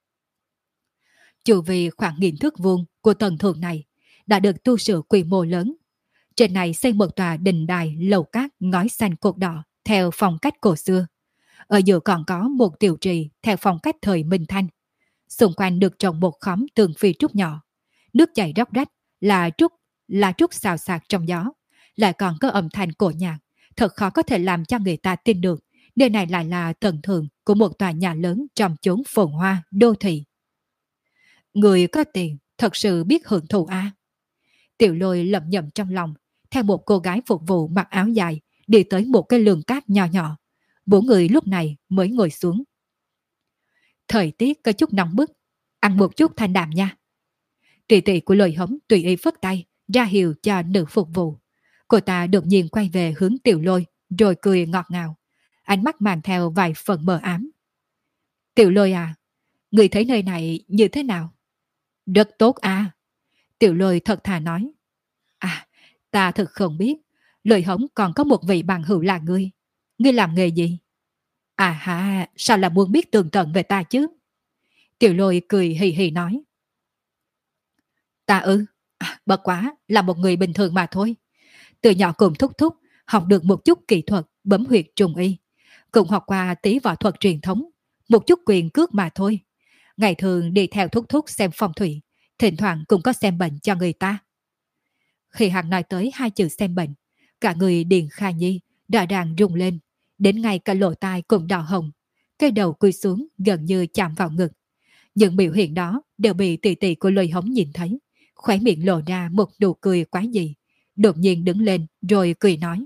Chu vi khoảng 1000 thước vuông của tầng thượng này đã được tu sửa quy mô lớn. Trên này xây một tòa đình đài lầu cát ngói xanh cột đỏ theo phong cách cổ xưa. Ở giữa còn có một tiểu trì theo phong cách thời Minh Thanh. Xung quanh được trồng một khóm tường phi trúc nhỏ. Nước chảy róc rách là trúc xào xạc trong gió. Lại còn có âm thanh cổ nhạc. Thật khó có thể làm cho người ta tin được nơi này lại là tầng thượng của một tòa nhà lớn trong chốn phồn hoa đô thị. Người có tiền thật sự biết hưởng thụ à? Tiểu Lôi lẩm nhẩm trong lòng, theo một cô gái phục vụ mặc áo dài đi tới một cái lường cát nhỏ nhỏ. 4 người lúc này mới ngồi xuống. Thời tiết có chút nóng bức, ăn một chút thanh đạm nha. Tỷ tỷ của Lôi hống tùy ý phất tay ra hiệu cho nữ phục vụ. Cô ta đột nhiên quay về hướng Tiểu Lôi rồi cười ngọt ngào, ánh mắt mang theo vài phần mờ ám. Tiểu Lôi à, người thấy nơi này như thế nào? Rất tốt à. Tiểu Lôi thật thà nói. À, ta thật không biết, Lôi hống còn có một vị bằng hữu là ngươi. Ngươi làm nghề gì? À ha, sao là muốn biết tường tận về ta chứ? Tiểu Lôi cười hì hì nói. Ta ư? Bất quá là một người bình thường mà thôi. Từ nhỏ cùng thúc thúc, học được một chút kỹ thuật bấm huyệt trùng y. Cùng học qua tí võ thuật truyền thống, một chút quyền cước mà thôi. Ngày thường đi theo thúc thúc xem phong thủy, thỉnh thoảng cũng có xem bệnh cho người ta. Khi hắn nói tới hai chữ xem bệnh, cả người Điền Kha Nhi đã đang rung lên, đến ngay cả lỗ tai cũng đỏ hồng, cái đầu cúi xuống gần như chạm vào ngực. Những biểu hiện đó đều bị tỷ tỷ của Lôi Hống nhìn thấy, khóe miệng lộ ra một nụ cười quái dị, đột nhiên đứng lên rồi cười nói: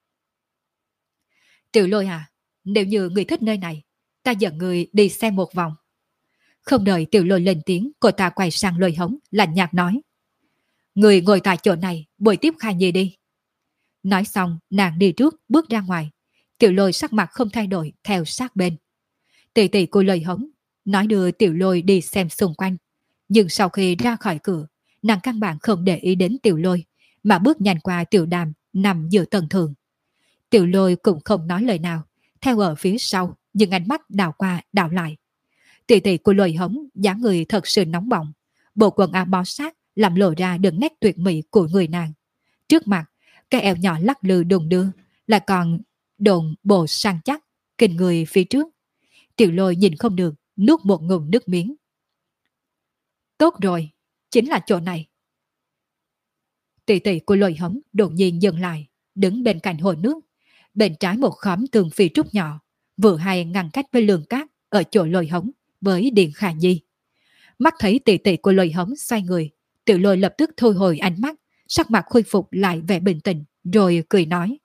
Tiểu Lôi à, nếu như người thích nơi này, ta dẫn người đi xem một vòng. Không đợi Tiểu Lôi lên tiếng, cô ta quay sang Lôi Hống lạnh nhạt nói: Người ngồi tại chỗ này, buổi tiếp Kha Nhi đi. Nói xong, nàng đi trước, bước ra ngoài. Tiểu Lôi sắc mặt không thay đổi, theo sát bên. Tỷ tỷ của Lôi Hống nói đưa Tiểu Lôi đi xem xung quanh. Nhưng sau khi ra khỏi cửa, nàng căn bản không để ý đến Tiểu Lôi, mà bước nhanh qua Tiểu Đàm nằm giữa tầng thượng. Tiểu Lôi cũng không nói lời nào, theo ở phía sau, nhưng ánh mắt đảo qua đảo lại. Tỷ tỷ của Lôi Hống dáng người thật sự nóng bỏng, bộ quần áo bó sát làm lộ ra đường nét tuyệt mỹ của người nàng. Trước mặt, cái eo nhỏ lắc lư đùng đưa, lại còn đồn bộ săn chắc, kinh người phía trước. Tiểu Lôi nhìn không được, nuốt một ngụm nước miếng. Tốt rồi, chính là chỗ này. Tỷ tỷ của Lôi Hống đột nhiên dừng lại, đứng bên cạnh hồ nước. Bên trái một khóm tường phi trúc nhỏ, vừa hay ngăn cách với lường cát ở chỗ Lôi Hống với Điền Khả Nhi. Mắt thấy tỷ tỷ của Lôi Hống xoay người, Tiểu Lôi lập tức thu hồi ánh mắt, sắc mặt khôi phục lại vẻ bình tĩnh, rồi cười nói: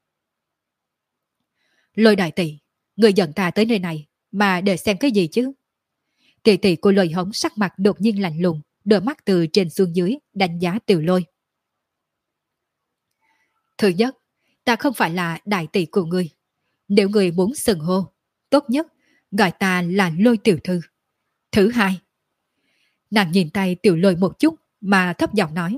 Lôi đại tỷ, người dẫn ta tới nơi này mà để xem cái gì chứ? Tỷ tỷ của Lôi Hống sắc mặt đột nhiên lạnh lùng, đôi mắt từ trên xuống dưới đánh giá Tiểu Lôi. Thứ nhất, ta không phải là đại tỷ của ngươi. Nếu ngươi muốn xưng hô, tốt nhất gọi ta là Lôi tiểu thư. Thứ hai, nàng nhìn tay Tiểu Lôi một chút mà thấp giọng nói: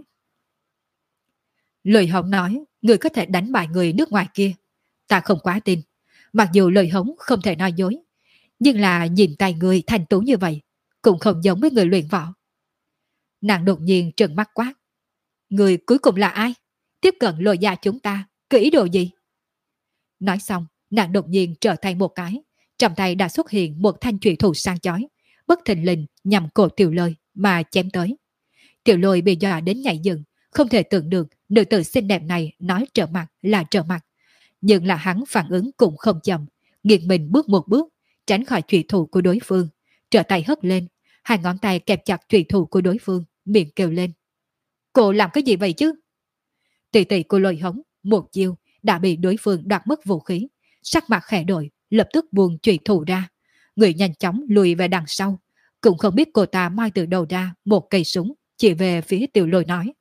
Lôi Hống nói người có thể đánh bại người nước ngoài kia, ta không quá tin. Mặc dù Lôi Hống không thể nói dối, nhưng là nhìn tay người thành tú như vậy cũng không giống với người luyện võ. Nàng đột nhiên trợn mắt quát: Người cuối cùng là ai? Tiếp cận Lôi gia chúng ta, có ý đồ gì? Nói xong, nàng đột nhiên trở thành một cái, trong tay đã xuất hiện một thanh trụy thủ sang chói, bất thình lình nhằm cổ Tiểu Lôi mà chém tới. Tiểu Lôi bị dọa đến nhảy dựng, không thể tưởng được nữ tử xinh đẹp này nói trở mặt là trở mặt. Nhưng là hắn phản ứng cũng không chậm, nghiêng mình bước một bước, tránh khỏi trụy thủ của đối phương, trở tay hất lên, hai ngón tay kẹp chặt trụy thủ của đối phương, miệng kêu lên: Cô làm cái gì vậy chứ? Tỷ tỷ của Lôi Hống một chiêu đã bị đối phương đoạt mất vũ khí, sắc mặt khẽ đổi, lập tức buông trụy thủ ra, người nhanh chóng lùi về đằng sau, cũng không biết cô ta moi từ đầu ra một cây súng chỉ về phía Tiểu Lôi nói: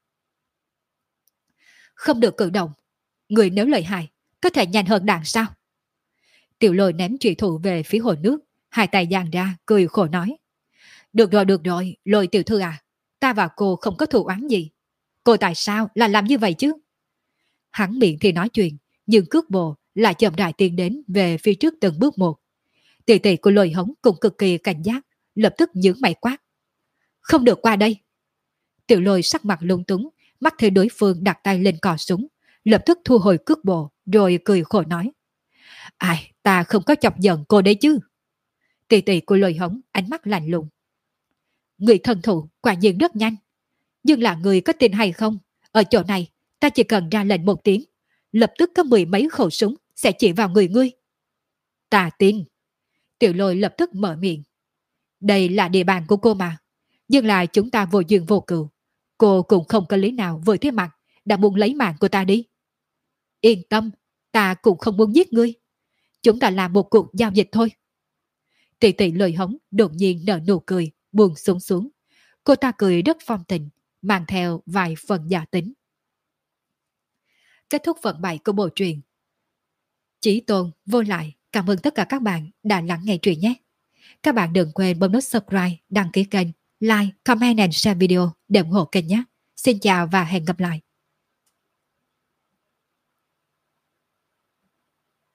Không được cử động, người nếu lợi hại có thể nhanh hơn đạn sao? Tiểu Lôi ném trụy thủ về phía hồ nước, hai tay giang ra cười khổ nói: được rồi, Lôi tiểu thư à, ta và cô không có thù oán gì. Cô tại sao là làm như vậy chứ? Hắn miệng thì nói chuyện, nhưng cước bộ lại chậm rãi tiến đến về phía trước từng bước một. Tỷ tỷ của Lôi Hống cũng cực kỳ cảnh giác, lập tức nhướng mày quát: Không được qua đây. Tiểu Lôi sắc mặt lung túng, mắt thấy đối phương đặt tay lên cò súng, lập tức thu hồi cước bộ, rồi cười khổ nói: Ai, ta không có chọc giận cô đấy chứ. Tỷ tỷ của Lôi Hống ánh mắt lạnh lùng: Người thần thủ quả nhiên rất nhanh, nhưng là người có tin hay không, ở chỗ này ta chỉ cần ra lệnh một tiếng, lập tức có mười mấy khẩu súng sẽ chỉ vào người ngươi. Ta tin. Tiểu Lôi lập tức mở miệng: Đây là địa bàn của cô mà, nhưng là chúng ta vô duyên vô cừu, cô cũng không có lý nào vừa thế mặt đã muốn lấy mạng của ta đi. Yên tâm, ta cũng không muốn giết ngươi, chúng ta làm một cuộc giao dịch thôi. Tỷ tỷ Lôi Hống đột nhiên nở nụ cười, buông súng xuống. Cô ta cười rất phong tình, mang theo vài phần giả tính. Kết thúc phần 7 của bộ truyện Chí Tôn Vô Lại. Cảm ơn tất cả các bạn đã lắng nghe truyện nhé. Các bạn đừng quên bấm nút subscribe, đăng ký kênh, like, comment and share video để ủng hộ kênh nhé. Xin chào và hẹn gặp lại.